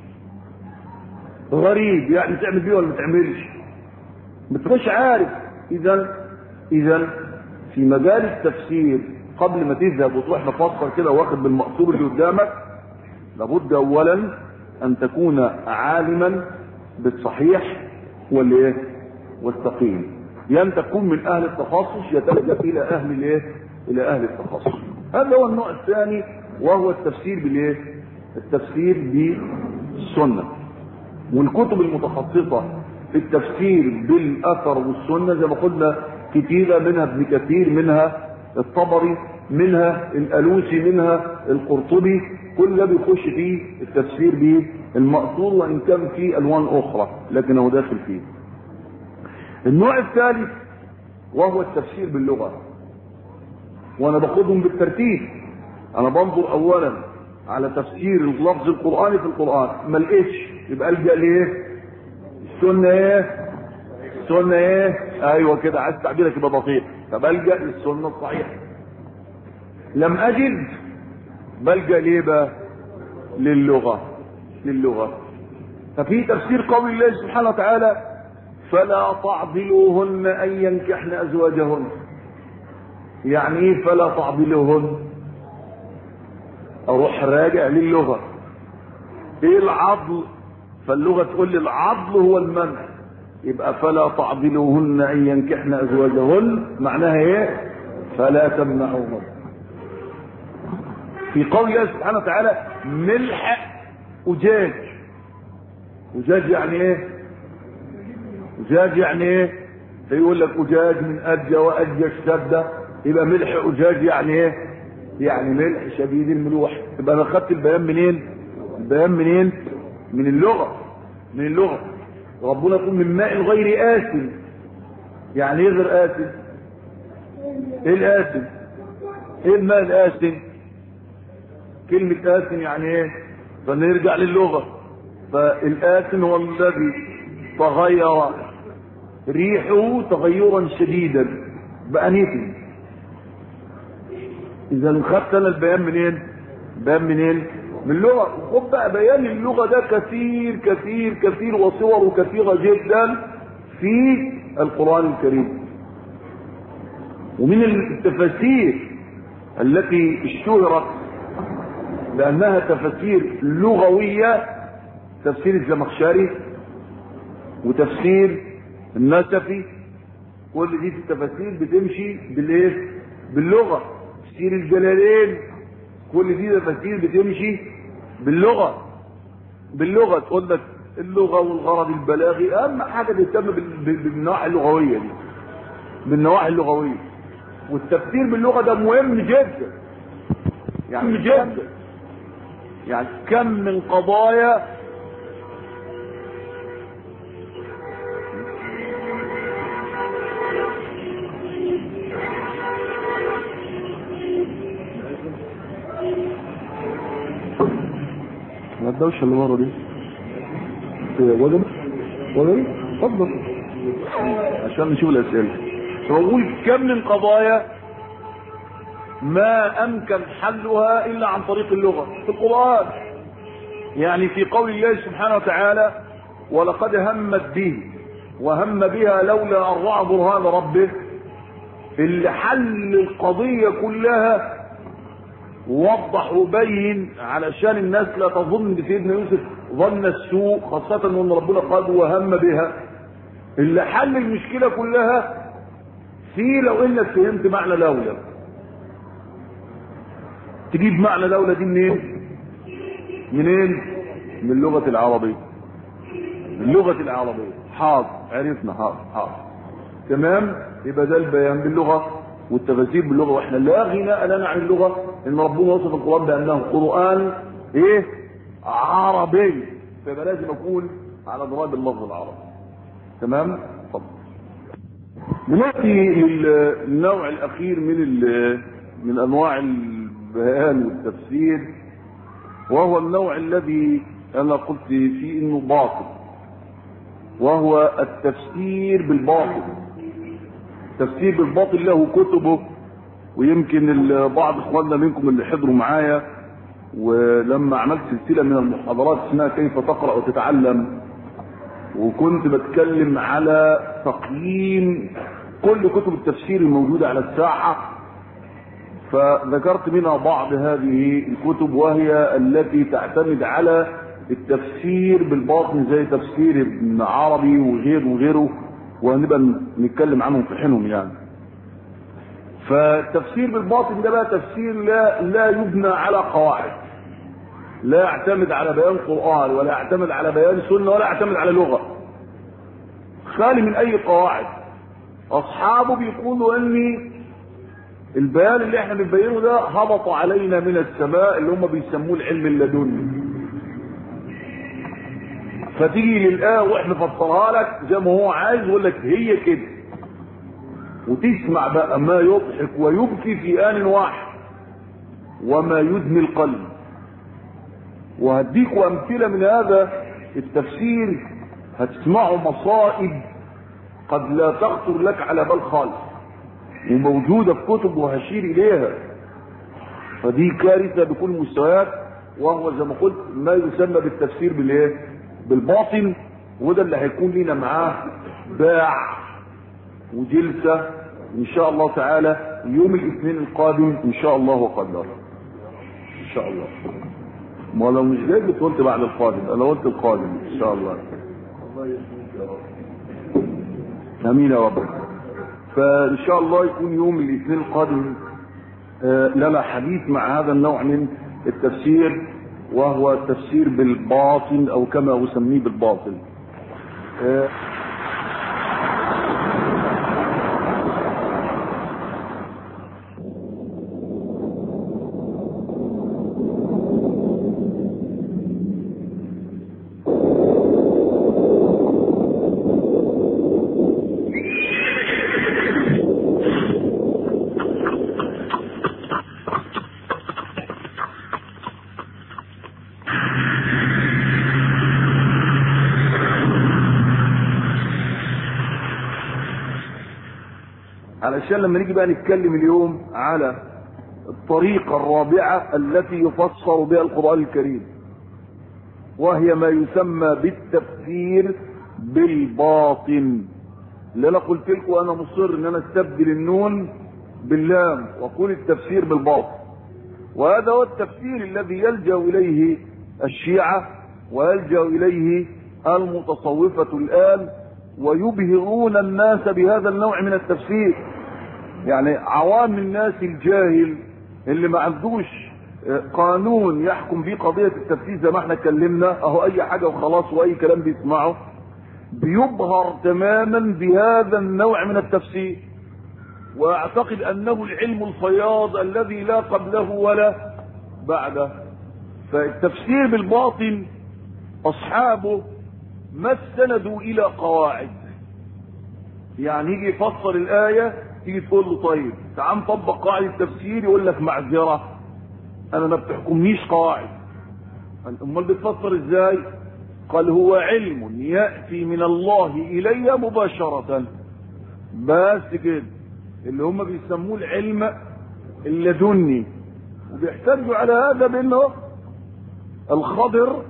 غريب يعني تعمل بيها ولا ما تعملش؟ ما تبقاش عارف. اذا اذا في مجال التفسير قبل ما تذهب وتروح مفسر كده واخد بالمقصور اللي قدامك، لابد اولا ان تكون عالما بالصحيح والايه والسقيم. يا ان تكون من اهل التخصص يتلجأ الى اهل الايه الى اهل التخصص. هذا هو النوع الثاني، وهو التفسير بالايه التفسير بالسنه. والكتب المتخصصه في التفسير بالاثر والسنه زي ما قلنا كتيره، منها ابن كثير، منها الطبري، منها الالوسي، منها القرطبي. كل ده بيخش فيه التفسير بالمأثور، وان كان فيه الوان اخرى لكن هو داخل فيه. النوع الثالث وهو التفسير باللغه، وانا باخدهم بالترتيب. انا بنظر اولا على تفسير اللفظ القراني في القران، ما لقيتش يبقى الجا ليه السنه. ايه السنه؟ ايه ايوه كده، عايز تعبيرك يبقى دقيق. طب الجا للسنه الصحيحه. لم اجد بلجا ليه بقى؟ للغه للغه ففي تفسير قول الله سبحانه وتعالى فلا تعضلوهن ان ينكحن ازواجهن. يعني ايه فلا تعضلوهن؟ اروح راجع للغه. ايه العضل؟ فاللغه تقول لي العضل هو المنع، يبقى فلا تعضلوهن ان ينكحن ازواجهن معناها ايه؟ فلا تمنعوهن. في قول الله سبحانه وتعالى ملح أجاج. أجاج يعني ايه؟ أجاج يعني ايه؟ فيقول لك أجاج من أجى وأجى اشتد، يبقى ملح أجاج يعني ايه؟ يعني ملح شديد الملوح. يبقى انا خدت البيان منين؟ البيان منين؟ من اللغة. من اللغة. ربنا يقول من ماء غير آسن. يعني ايه غير آسن؟ ايه الآسن؟ ايه الماء الآسن؟ كلمة آسن يعني ايه؟ فنرجع للغة. فالآسن هو الذي تغير ريحه تغيرا شديدا بقى نتن. اذا خدت انا البيان منين؟ البيان منين؟ من اللغة. خد بقى بيان اللغة ده كثير كثير كثير وصوره كثيرة جدا في القرآن الكريم. ومن التفاسير التي اشتهرت لأنها تفاسير لغوية تفسير الزمخشري وتفسير النسفي. كل دي التفاسير بتمشي بالايه؟ باللغة. تفسير الجلالين كل دي تفاسير بتمشي باللغة. باللغة تقول لك اللغة والغرض البلاغي. أهم حاجة تهتم بالنواحي اللغوية دي، بالنواحي اللغوية. والتفسير باللغة ده مهم جدا، يعني جدا، يعني كم من قضايا ما الدوشة اللي ورا دي وجب وجب اتفضل عشان نشوف الأسئلة. بقول كم من قضايا ما أمكن حلها إلا عن طريق اللغة في القرآن. يعني في قول الله سبحانه وتعالى ولقد همت به وهم بها لولا أن رأى برهان ربه، اللي حل القضية كلها وضح وبين علشان الناس لا تظن بسيدنا يوسف ظن السوء، خاصة وان ربنا قال وهم بها. اللي حل المشكلة كلها في لو انك فهمت معنى لولا. تجيب معنى لولا دي منين؟ منين؟ من اللغة العربية. اللغة العربية. حاضر عرفنا حاضر حاضر تمام. يبقى ده البيان باللغة والتفاسير باللغة، واحنا لا غناء لنا عن اللغة، ان ربنا وصف القرآن بانه قرآن ايه؟ عربي، فيبقى لازم اكون على ضرائب اللفظ العربي. تمام؟ طب نأتي للنوع الاخير من من انواع البيان والتفسير، وهو النوع الذي انا قلت فيه انه باطل، وهو التفسير بالباطل. التفسير بالباطل له كتبه، ويمكن بعض اخواننا منكم اللي حضروا معايا ولما عملت سلسله من المحاضرات اسمها كيف تقرا وتتعلم، وكنت بتكلم على تقييم كل كتب التفسير الموجوده على الساحه، فذكرت منها بعض هذه الكتب وهي التي تعتمد على التفسير بالباطن زي تفسير ابن عربي وغيره وغيره، وهنبقى نتكلم عنهم في حينهم يعني. فالتفسير بالباطن ده بقى تفسير لا لا يبنى على قواعد، لا يعتمد على بيان قرآن ولا يعتمد على بيان سنة ولا يعتمد على لغة، خالي من اي قواعد. اصحابه بيقولوا ان البيان اللي احنا بنبينه ده هبط علينا من السماء، اللي هم بيسموه العلم اللدني. فتيجي للآية واحنا نفسرها لك زي ما هو عايز، يقول لك هي كده، وتسمع بقى ما يضحك ويبكي في آن واحد وما يدمي القلب. وهديكوا أمثلة من هذا التفسير، هتسمعوا مصائب قد لا تخطر لك على بال خالص، وموجودة في كتب وهشير إليها. فدي كارثة بكل المستويات، وهو زي ما قلت ما يسمى بالتفسير بالايه؟ بالباطن. وده اللي هيكون لنا معاه باع وجلسة ان شاء الله تعالى يوم الاثنين القادم ان شاء الله وقدر ان شاء الله. ما لو مش جاي قلت بعد القادم، انا قلت القادم ان شاء الله. امين يا رب. فان شاء الله يكون يوم الاثنين القادم لنا حديث مع هذا النوع من التفسير، وهو التفسير بالباطن او كما اسميه بالباطل. علشان لما نيجي بقى نتكلم اليوم على الطريقة الرابعة التي يفسر بها القرآن الكريم، وهي ما يسمى بالتفسير بالباطن. اللي انا قلت لكم انا مصر ان انا استبدل النون باللام واقول التفسير بالباطن، وهذا هو التفسير الذي يلجأ اليه الشيعة ويلجأ اليه المتصوفة الآن، ويبهرون الناس بهذا النوع من التفسير. يعني عوام الناس الجاهل اللي ما عندوش قانون يحكم فيه قضية التفسير زي ما احنا اتكلمنا، اهو اي حاجة وخلاص واي كلام بيسمعه، بيبهر تماما بهذا النوع من التفسير. واعتقد انه العلم الفياض الذي لا قبله ولا بعده. فالتفسير بالباطن اصحابه ما استندوا الى قواعد. يعني يجي يفسر الايه تيجي تقول له طيب تعال نطبق قاعده التفسير، يقول لك معذره انا ما بتحكمنيش قواعد. امال بتفسر ازاي؟ قال هو علم ياتي من الله الي مباشره، بس كده، اللي هم بيسموه العلم اللدني. وبيحتجوا على هذا بانه الخضر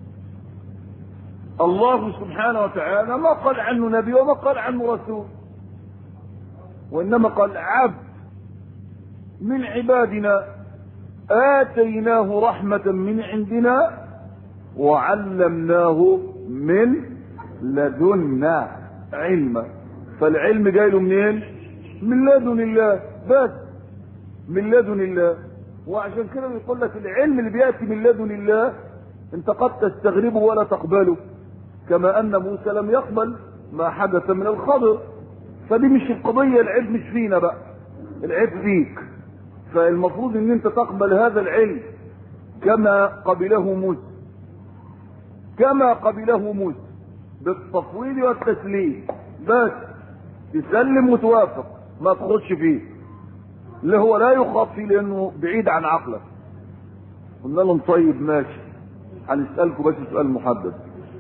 الله سبحانه وتعالى ما قال عنه نبي وما قال عنه رسول، وانما قال عبد من عبادنا آتيناه رحمة من عندنا وعلمناه من لدنا علما. فالعلم جاي له منين؟ من لدن الله، بس من لدن الله. وعشان كده بيقول لك العلم اللي بيأتي من لدن الله انت قد تستغربه ولا تقبله، كما ان موسى لم يقبل ما حدث من الخضر. فدي مش القضية، العيب مش فينا بقى، العيب فيك. فالمفروض ان انت تقبل هذا العلم كما قبله موسى، كما قبله موسى بالتفويض والتسليم، بس تسلم وتوافق، ما تخش فيه اللي هو لا يخاف فيه لانه بعيد عن عقلك. قلنا لهم طيب ماشي، هنسألكم بس سؤال محدد.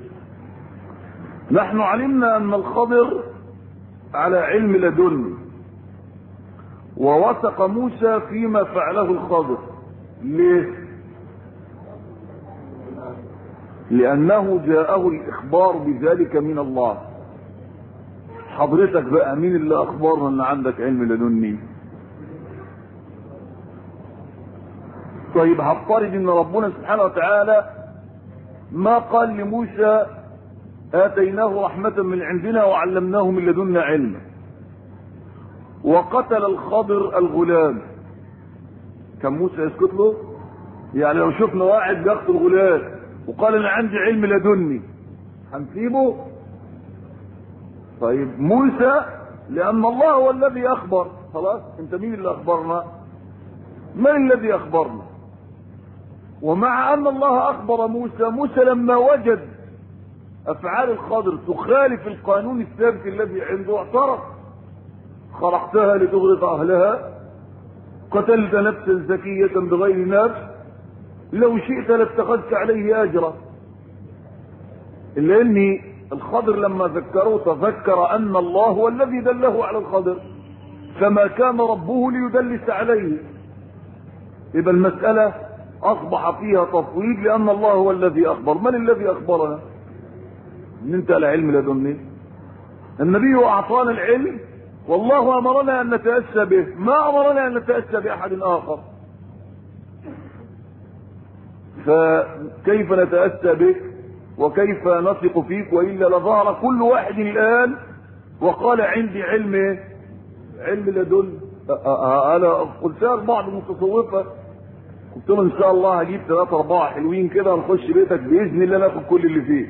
نحن علمنا ان الخضر على علم لدني، ووثق موسى فيما فعله الخضر. ليه؟ لانه جاءه الاخبار بذلك من الله. حضرتك بقى مين اللي اخبرنا ان عندك علم لدني؟ طيب هفترض ان ربنا سبحانه وتعالى ما قال لموسى آتيناه رحمة من عندنا وعلمناه من لدنا علما، وقتل الخضر الغلام، كان موسى يسكت له؟ يعني لو شفنا واحد بيقتل غلام وقال انا عندي علم لدني هنسيبه؟ طيب موسى لان الله هو الذي اخبر، خلاص انت مين اللي اخبرنا؟ من الذي اخبرنا؟ ومع ان الله اخبر موسى، موسى لما وجد افعال الخضر تخالف القانون الثابت الذي عنده اعترض. خرقتها لتغرق اهلها، قتلت نفسا زكية بغير نفس، لو شئت لاتخذت عليه اجرا. الا اني الخضر لما ذكروه تذكر ان الله هو الذي دله على الخضر، فما كان ربه ليدلس عليه. يبقى المسألة اصبح فيها تفويض لان الله هو الذي اخبر. من الذي اخبرنا؟ ان انت على علم لدني. النبي اعطانا العلم والله امرنا ان نتأسى به، ما امرنا ان نتأسى باحد اخر. فكيف نتأسى بك وكيف نثق فيك؟ والا لظهر كل واحد الان وقال عندي علم علم لدن. انا قلتها لبعض المتصوفه، قلت لهم ان شاء الله هجيب ثلاثة اربعة حلوين كده ونخش بيتك باذن الله ناخد كل اللي فيه.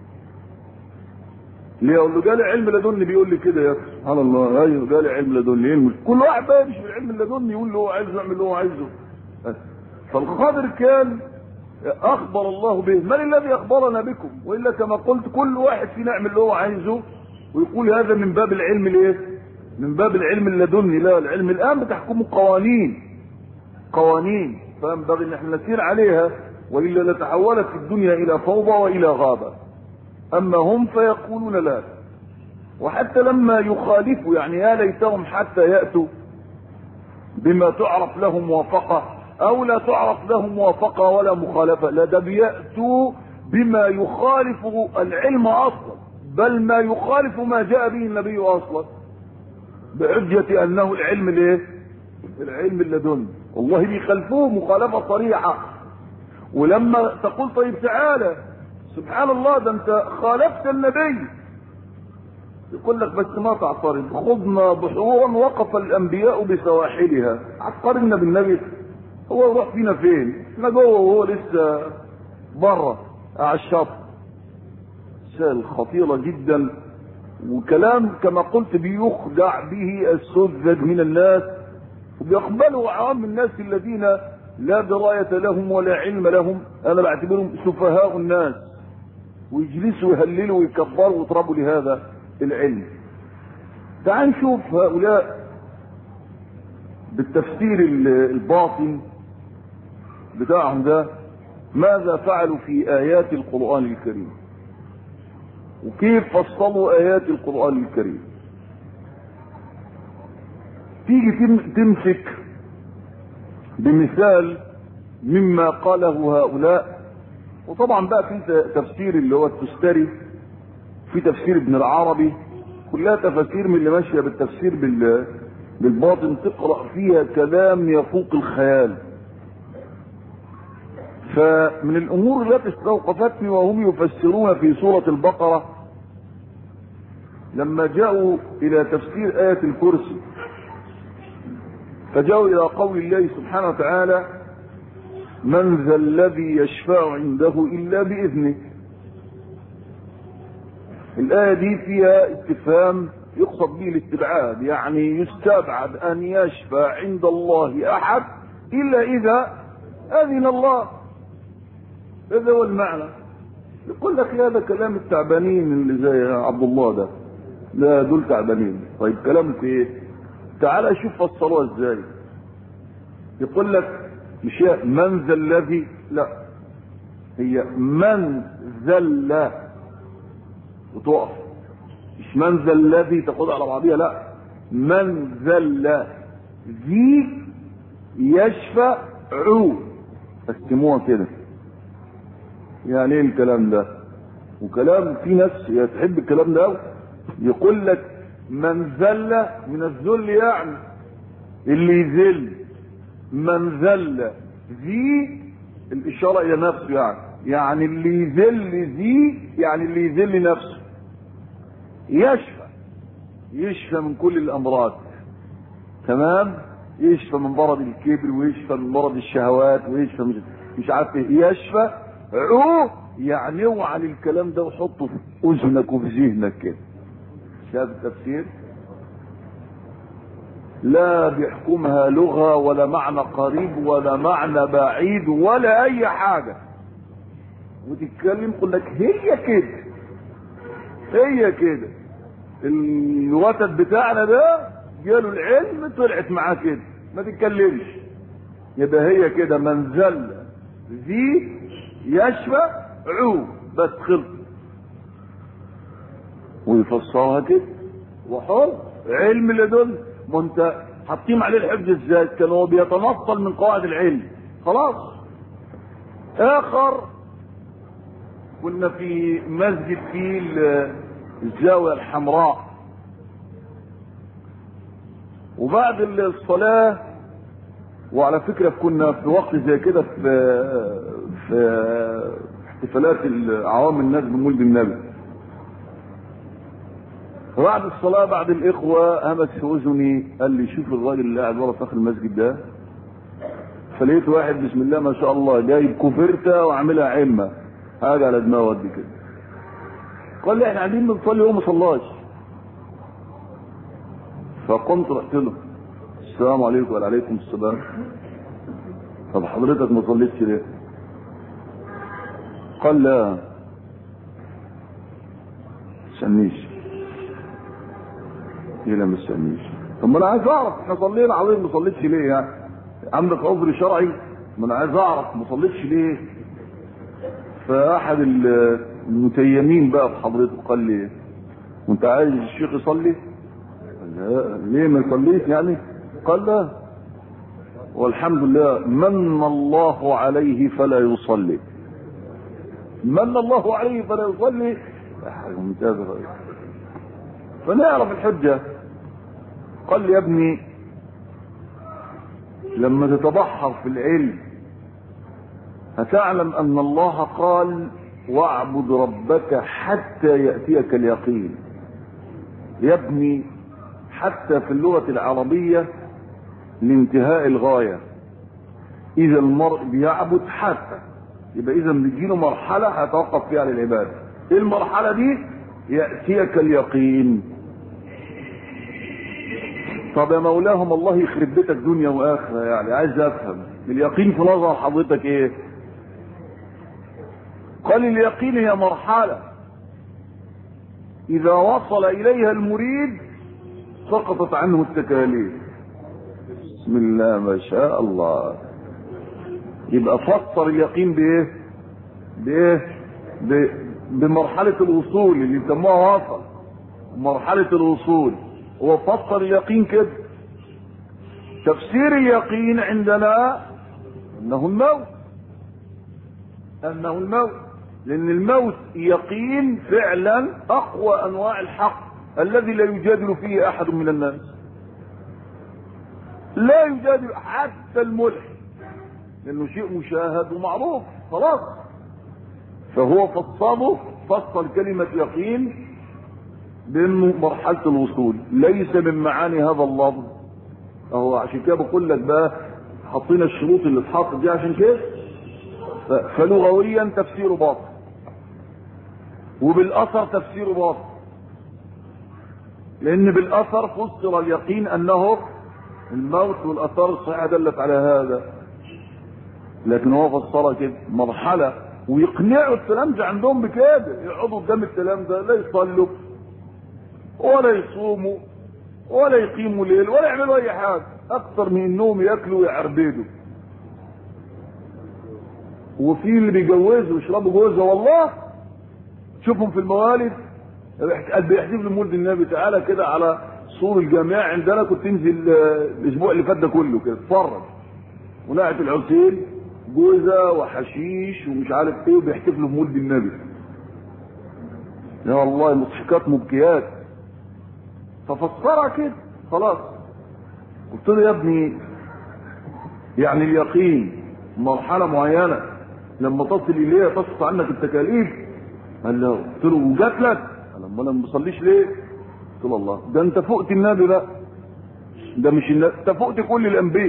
ليه؟ اقول له جالي علم لدني بيقول لي كده يا اخي، سبحان الله، ايوه جالي علم لدني. ايه كل واحد بقى مش بالعلم اللدني يقول له هو عايزه يعمل اللي هو عايزه. فالخضر كان اخبر الله به. من الذي اخبرنا بكم؟ والا كما قلت كل واحد فينا يعمل اللي هو عايزه ويقول هذا من باب العلم. الايه؟ من باب العلم اللدني. لا، العلم الان بتحكمه قوانين، قوانين فينبغي ان احنا نسير عليها، والا لتحولت الدنيا الى فوضى والى غابه. اما هم فيقولون لا. وحتى لما يخالفوا يعني يا ليتهم حتى ياتوا بما تعرف له موافقه او لا تعرف له موافقه ولا مخالفه، لا ده بياتوا بما يخالف العلم اصلا، بل ما يخالف ما جاء به النبي اصلا، بحجه انه العلم الايه؟ العلم اللدني. والله بيخالفوه مخالفه صريحه. ولما تقول طيب تعالى سبحان الله ده انت خالفت النبي، يقول لك بس ما تعترض، خضنا بحورا وقف الانبياء بسواحلها. هتقارنا بالنبي؟ هو يروح فينا فين؟ احنا جوه وهو لسه بره على الشط. مسائل خطيره جدا وكلام كما قلت بيخدع به السذج من الناس، وبيقبلوا عوام الناس الذين لا دراية لهم ولا علم لهم، انا بعتبرهم سفهاء الناس، ويجلسوا يهللوا ويكبروا ويطربوا لهذا العلم. تعال نشوف هؤلاء بالتفسير الباطن بتاعهم ده ماذا فعلوا في آيات القرآن الكريم، وكيف فصلوا آيات القرآن الكريم. تيجي تمسك بمثال مما قاله هؤلاء، وطبعا بقى في تفسير اللي هو التستري، في تفسير ابن العربي، كلها تفاسير من اللي ماشيه بالتفسير بالباطن تقرأ فيها كلام يفوق الخيال. فمن الامور التي استوقفتني وهم يفسرون في سورة البقرة لما جاءوا الى تفسير آية الكرسي، فجاءوا الى قول الله سبحانه وتعالى: من ذا الذي يشفع عنده الا باذنه. الآية دي فيها استفهام يقصد به الاستبعاد، يعني يستبعد ان يشفع عند الله احد الا اذا اذن الله. هذا هو المعنى. يقول لك هذا كلام التعبانين اللي زي عبد الله ده، لا دول تعبانين. طيب كلام في ايه؟ تعال شوف فسروها ازاي. يقول لك مش من ذا الذي، لا، هي من ذل وتقف، مش من ذا الذي تاخدها على بعضيها، لا، من ذل ذي يشفع عو، قسموها كده. يعني ايه الكلام ده؟ وكلام في ناس تحب الكلام ده، يقول لك من ذل من الذل، يعني اللي يذل. من ذل ذي الاشاره الى نفسه، يعني يعني اللي يذل ذي يعني اللي يذل نفسه. يشفى يشفى من كل الامراض، تمام؟ يشفى من مرض الكبر، ويشفى من مرض الشهوات، ويشفى مش, مش عارف ايه. يشفى عو، يعني اوعى الكلام ده وحطه في اذنك وفي ذهنك كده. شايف التفسير؟ لا بيحكمها لغة ولا معنى قريب ولا معنى بعيد ولا اي حاجة، وتتكلم يقول لك هي كده هي كده. الوتد بتاعنا ده جاله العلم طلعت معاه كده، ما تتكلمش. يبقى هي كده، من ذل ذي يشفى عو، بس خلص. ويفسرها كده وحر علم لدن. ما انت حاطين عليه الحفظ ازاي؟ كان هو بيتنصل من قواعد العلم. خلاص. اخر كنا في مسجد في الزاوية الحمراء، وبعد الصلاة، وعلى فكرة كنا في وقت زي كده في في احتفالات عوام الناس بمولد النبي، وبعد الصلاة بعد الإخوة همس في أذني قال لي: شوف الراجل اللي قاعد ورا في آخر المسجد ده. فلقيت واحد بسم الله ما شاء الله جايب كوفرته وعاملها عمة، حاجة على دماغه قد كده. قال لي: احنا قاعدين بنصلي وهو ما صلاش. فقمت رحت له: السلام عليكم. وعليكم السلام. طب حضرتك ما صليتش ليه؟ قال: لا تستنيش. ايه لا ما تستنيش؟ طب ما انا عايز اعرف احنا صلينا حضرتك ما صليتش ليه؟ يعني عندك عذر شرعي؟ ما انا عايز اعرف ما صليتش ليه. فاحد المتيمين بقى في حضرته قال لي: وانت عايز الشيخ يصلي؟ لا، ليه ما يصليش يعني؟ قال: لا، والحمد لله من الله عليه فلا يصلي. من الله عليه فلا يصلي، حاجه ممتازه. فنعرف الحجه. قال لي: يا ابني لما تتبحر في العلم هتعلم ان الله قال: واعبد ربك حتى يأتيك اليقين. يا ابني حتى في اللغة العربية لانتهاء الغاية، اذا المرء بيعبد حتى، يبقى اذا بيجيله مرحلة هيتوقف فيها على العبادة. ايه المرحلة دي؟ يأتيك اليقين. طب يا مولاهم الله يخرب بيتك دنيا واخره، يعني عايز افهم اليقين في نظر حضرتك ايه؟ قال اليقين هي مرحلة اذا وصل اليها المريد سقطت عنه التكاليف. بسم الله ما شاء الله. يبقى فسر اليقين بايه؟ بايه؟ بمرحلة الوصول اللي يسموها وصل، مرحلة الوصول. هو فسر اليقين كده. تفسير اليقين عندنا انه الموت، انه الموت، لان الموت يقين فعلا اقوى انواع الحق الذي لا يجادل فيه احد من الناس، لا يجادل حتى الملحد، لانه شيء مشاهد ومعروف خلاص. فهو فصله، فصل كلمة يقين بانه مرحلة الوصول، ليس من معاني هذا اللفظ. اهو عشان كده بقول لك بقى حطينا الشروط اللي اتحطت دي عشان كده. فلغويا تفسيره باطل، وبالاثر تفسيره باطل، لان بالاثر فسر اليقين انه الموت، والاثار الصحيحه دلت على هذا، لكن هو فسرها كده مرحله. ويقنعوا الكلام ده عندهم بكده، يقعدوا قدام الكلام ده لا يصلوا ولا يصوموا ولا يقيموا ليل ولا يعملوا اي حاجه اكثر من انهم ياكلوا ويعربدوا. وفي اللي بيجوزوا ويشربوا جوزه والله، تشوفهم في الموالد بيحتفلوا بمولد النبي تعالى كده على سور الجامع عندنا. كنت تنزل الاسبوع اللي فات ده كله كده تتفرج، وناحيه الحسين جوزه وحشيش ومش عارف ايه، وبيحتفلوا بمولد النبي. يا والله مضحكات مبكيات. ففسرها كده خلاص. قلت له يا ابني يعني اليقين مرحله معينه لما تصل اليها تسقط عنك التكاليف. قال له، قلت له وجات لك؟ قال امال انا ما بصليش ليه؟ قلت له الله ده انت فوقت النبي بقى، ده مش النبي، انت فوقت كل الانبياء.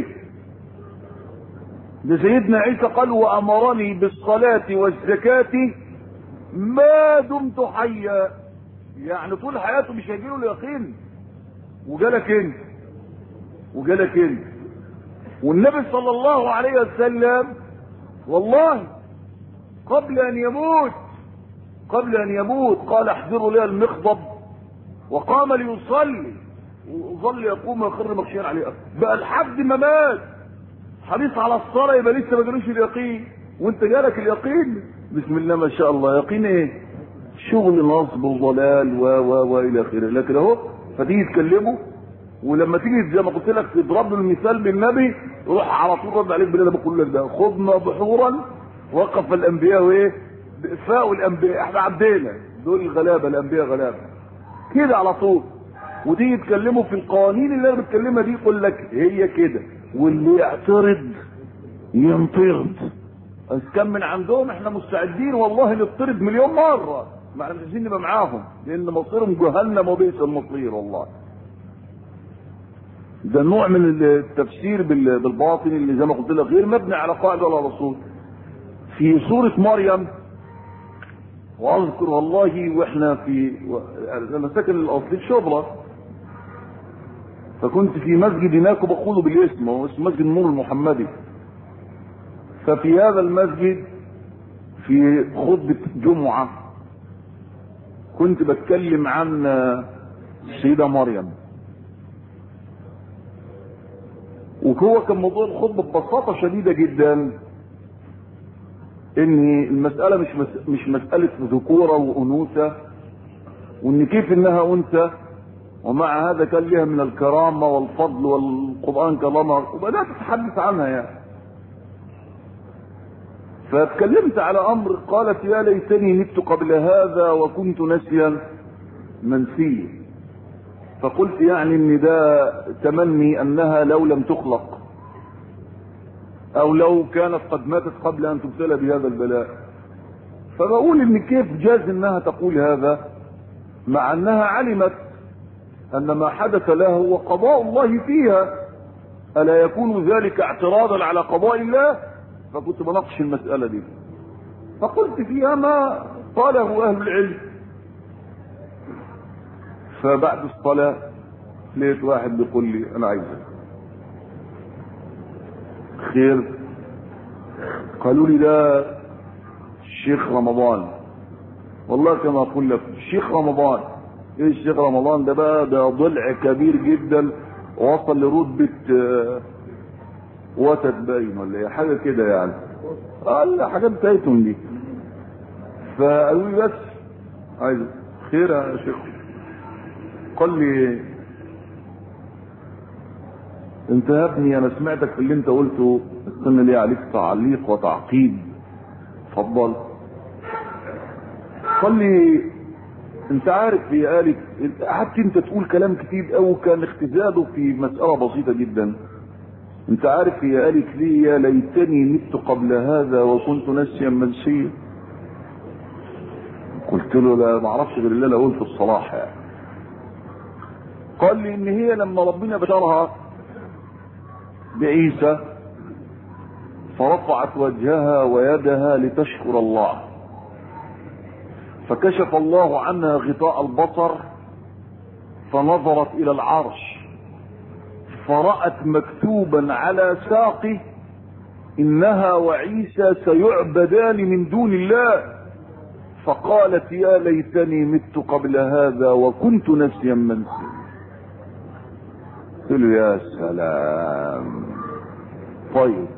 ده سيدنا عيسى قال وامرني بالصلاه والزكاه ما دمت حيا، يعني طول حياته مش هيجيله اليقين. وجالك انت وجالك انت والنبي صلى الله عليه وسلم والله قبل ان يموت قبل ان يموت قال احضروا لي المخضب، وقام ليصلي وظل يقوم ويخر مغشيا عليه. بقى لحد ما مات حريص على الصلاه، يبقى لسه ما جالوش اليقين، وانت جالك اليقين. بسم الله ما شاء الله. يقين ايه؟ شغل نصب وضلال و و و الى اخره. لكن اهو فتيجي تكلمه، ولما تيجي زي ما قلت لك تضرب له المثال بالنبي روح على طول رد عليك باللي انا بقول لك ده. خضنا بحورا وقف الانبياء وايه؟ بإفاء الانبياء. احنا عدينا دول الغلابه، الانبياء غلابه كده على طول. وتيجي تكلمه في القوانين اللي انا بتكلمها دي يقول لك هي كده، واللي يعترض ينطرد. بس كان من عندهم احنا مستعدين والله نطرد مليون مره، ما احنا مش عايزين نبقى معاهم، لان مصيرهم جهنم وبئس المصير والله. ده نوع من التفسير بالباطن اللي زي ما قلت لك غير مبني على قاعده ولا رسول. في سوره مريم، واذكر والله واحنا في انا ساكن الاصلي في شبرا، فكنت في مسجد هناك وبقوله بالاسم، هو اسمه مسجد النور المحمدي. ففي هذا المسجد في خطبه جمعه كنت بتكلم عن السيده مريم، وهو كان موضوع الخطبه ببساطه شديده جدا ان المساله مش مس... مش مساله ذكوره وانوثه، وان كيف انها انثى ومع هذا كان لها من الكرامه والفضل والقران كلامها، وبدات اتحدث عنها يعني. فاتكلمت على امر قالت يا ليتني مت قبل هذا وكنت نسيا منسيا. فقلت يعني ان ده تمني انها لو لم تخلق او لو كانت قد ماتت قبل ان تبتلى بهذا البلاء. فبقول ان كيف جاز انها تقول هذا مع انها علمت ان ما حدث له هو قضاء الله فيها، الا يكون ذلك اعتراضا على قضاء الله؟ فكنت بناقش المسألة دي، فقلت فيها ما قاله اهل العلم، فبعد الصلاة لقيت واحد بيقول لي انا عايزك. خير؟ قالوا لي ده الشيخ رمضان. والله كما اقول لك الشيخ رمضان. ايه الشيخ رمضان ده بقى؟ ده ضلع كبير جدا وصل لرتبة وتد باين ولا ايه حاجه كده يعني. قال لي حاجات بتاعتهم دي. فقالوا لي بس عايز خير يا شيخ. قال لي انت يا ابني انا سمعتك في اللي انت قلته، استنى ليه عليك تعليق وتعقيب. اتفضل. قال لي انت عارف هي قالت حتى انت تقول كلام كتير قوي كان اختزاله في مسألة بسيطة جدا. انت عارف هي قالت لي يا ليتني مت قبل هذا وكنت نسيا منسيا. قلت له لا ما اعرفش غير اللي انا قلته الصراحة يعني. قال لي ان هي لما ربنا بشرها بعيسى فرفعت وجهها ويدها لتشكر الله، فكشف الله عنها غطاء البصر فنظرت الى العرش فرأت مكتوبا على ساقه انها وعيسى سيعبدان من دون الله، فقالت يا ليتني مت قبل هذا وكنت نسيا منسيا. قلت له يا سلام. طيب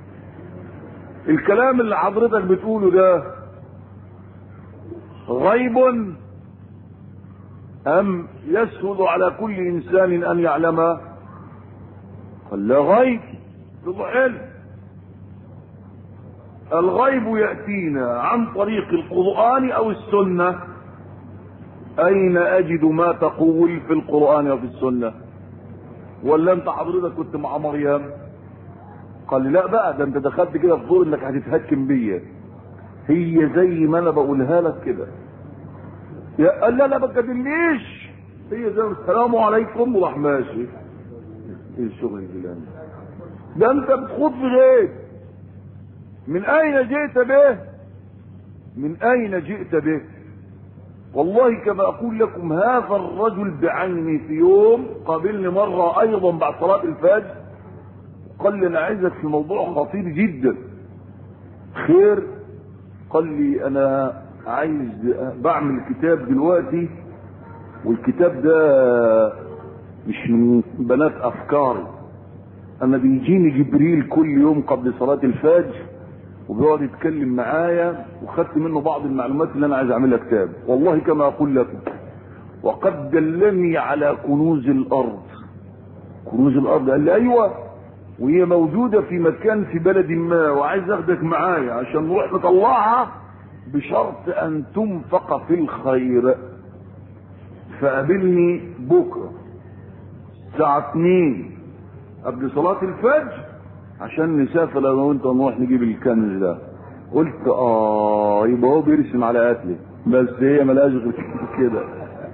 الكلام اللي حضرتك بتقوله ده غيب ام يسهل على كل انسان ان يعلمه؟ قال لا غيب. بالعلم الغيب يأتينا عن طريق القرآن او السنة. اين اجد ما تقول في القرآن وفي السنة؟ ولا انت حضرتك كنت مع مريم؟ قال لي لا بقى ده انت دخلت كده في دور انك هتتهكم بيا. هي زي ما انا بقولها لك كده. يا قال لا لا ما تجادلنيش. هي زي السلام عليكم وراح ماشي. ايه الشغل الجلاني ده؟ انت بتخوض في غيب. من اين جئت به؟ من اين جئت به؟ والله كما اقول لكم هذا الرجل بعيني في يوم قابلني مرة ايضا بعد صلاة الفجر قال لي انا عايزك في موضوع خطير جدا. خير؟ قال لي انا عايز بعمل كتاب دلوقتي والكتاب ده مش من بنات افكاري. انا بيجيني جبريل كل يوم قبل صلاة الفجر وبيقعد يتكلم معايا وخدت منه بعض المعلومات اللي انا عايز اعملها كتاب. والله كما اقول لكم وقد دلني على كنوز الارض. كنوز الارض؟ قال لي ايوه وهي موجودة في مكان في بلد ما وعايز اخدك معايا عشان نروح نطلعها بشرط ان تنفق في الخير. فقابلني بكرة الساعة اتنين قبل صلاة الفجر عشان نسافر انا وانت نروح نجيب الكنز ده. قلت اه يبقى هو بيرسم على قتلي بس هي ملهاش غير كده.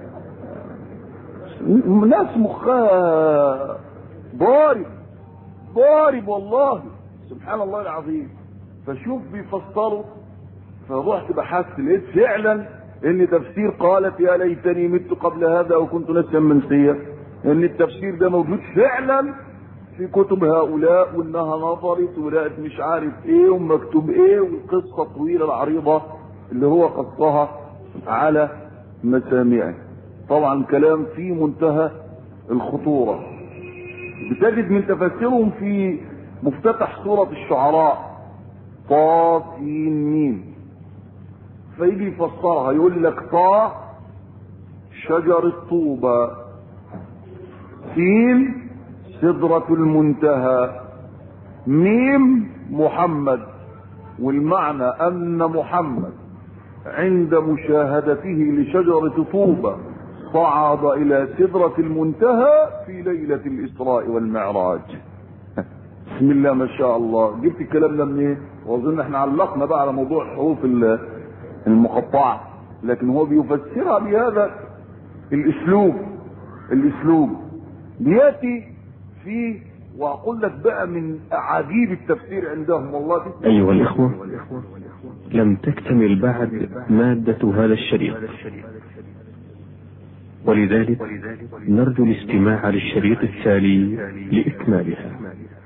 ناس مخها ضارب ضارب والله سبحان الله العظيم. فشوف بيفسروا. فرحت بحثت لقيت فعلا ان تفسير قالت يا ليتني مت قبل هذا وكنت نسيا منسيا ان التفسير ده موجود فعلا في كتب هؤلاء وانها نظرت ولقت مش عارف ايه ومكتوب ايه والقصه الطويله العريضه اللي هو قصها على مسامعه. طبعا كلام في منتهى الخطوره. بتجد من تفسيرهم في مفتتح سوره الشعراء طا سين ميم فيجي يفسرها يقول لك طا شجر الطوبة، سين سدرة المنتهى، ميم محمد. والمعنى ان محمد عند مشاهدته لشجرة طوبة صعد الى سدرة المنتهى في ليلة الاسراء والمعراج. بسم الله ما شاء الله. جبت الكلام ده منين؟ إيه؟ واظن احنا علقنا بقى على موضوع الحروف المقطعة لكن هو بيفسرها بهذا الاسلوب. الاسلوب بياتي في واقول لك بقى من عجيب التفسير عندهم والله. ايها الاخوة لم تكتمل بعد مادة هذا الشريط ولذلك نرجو الاستماع للشريط التالي لإكمالها.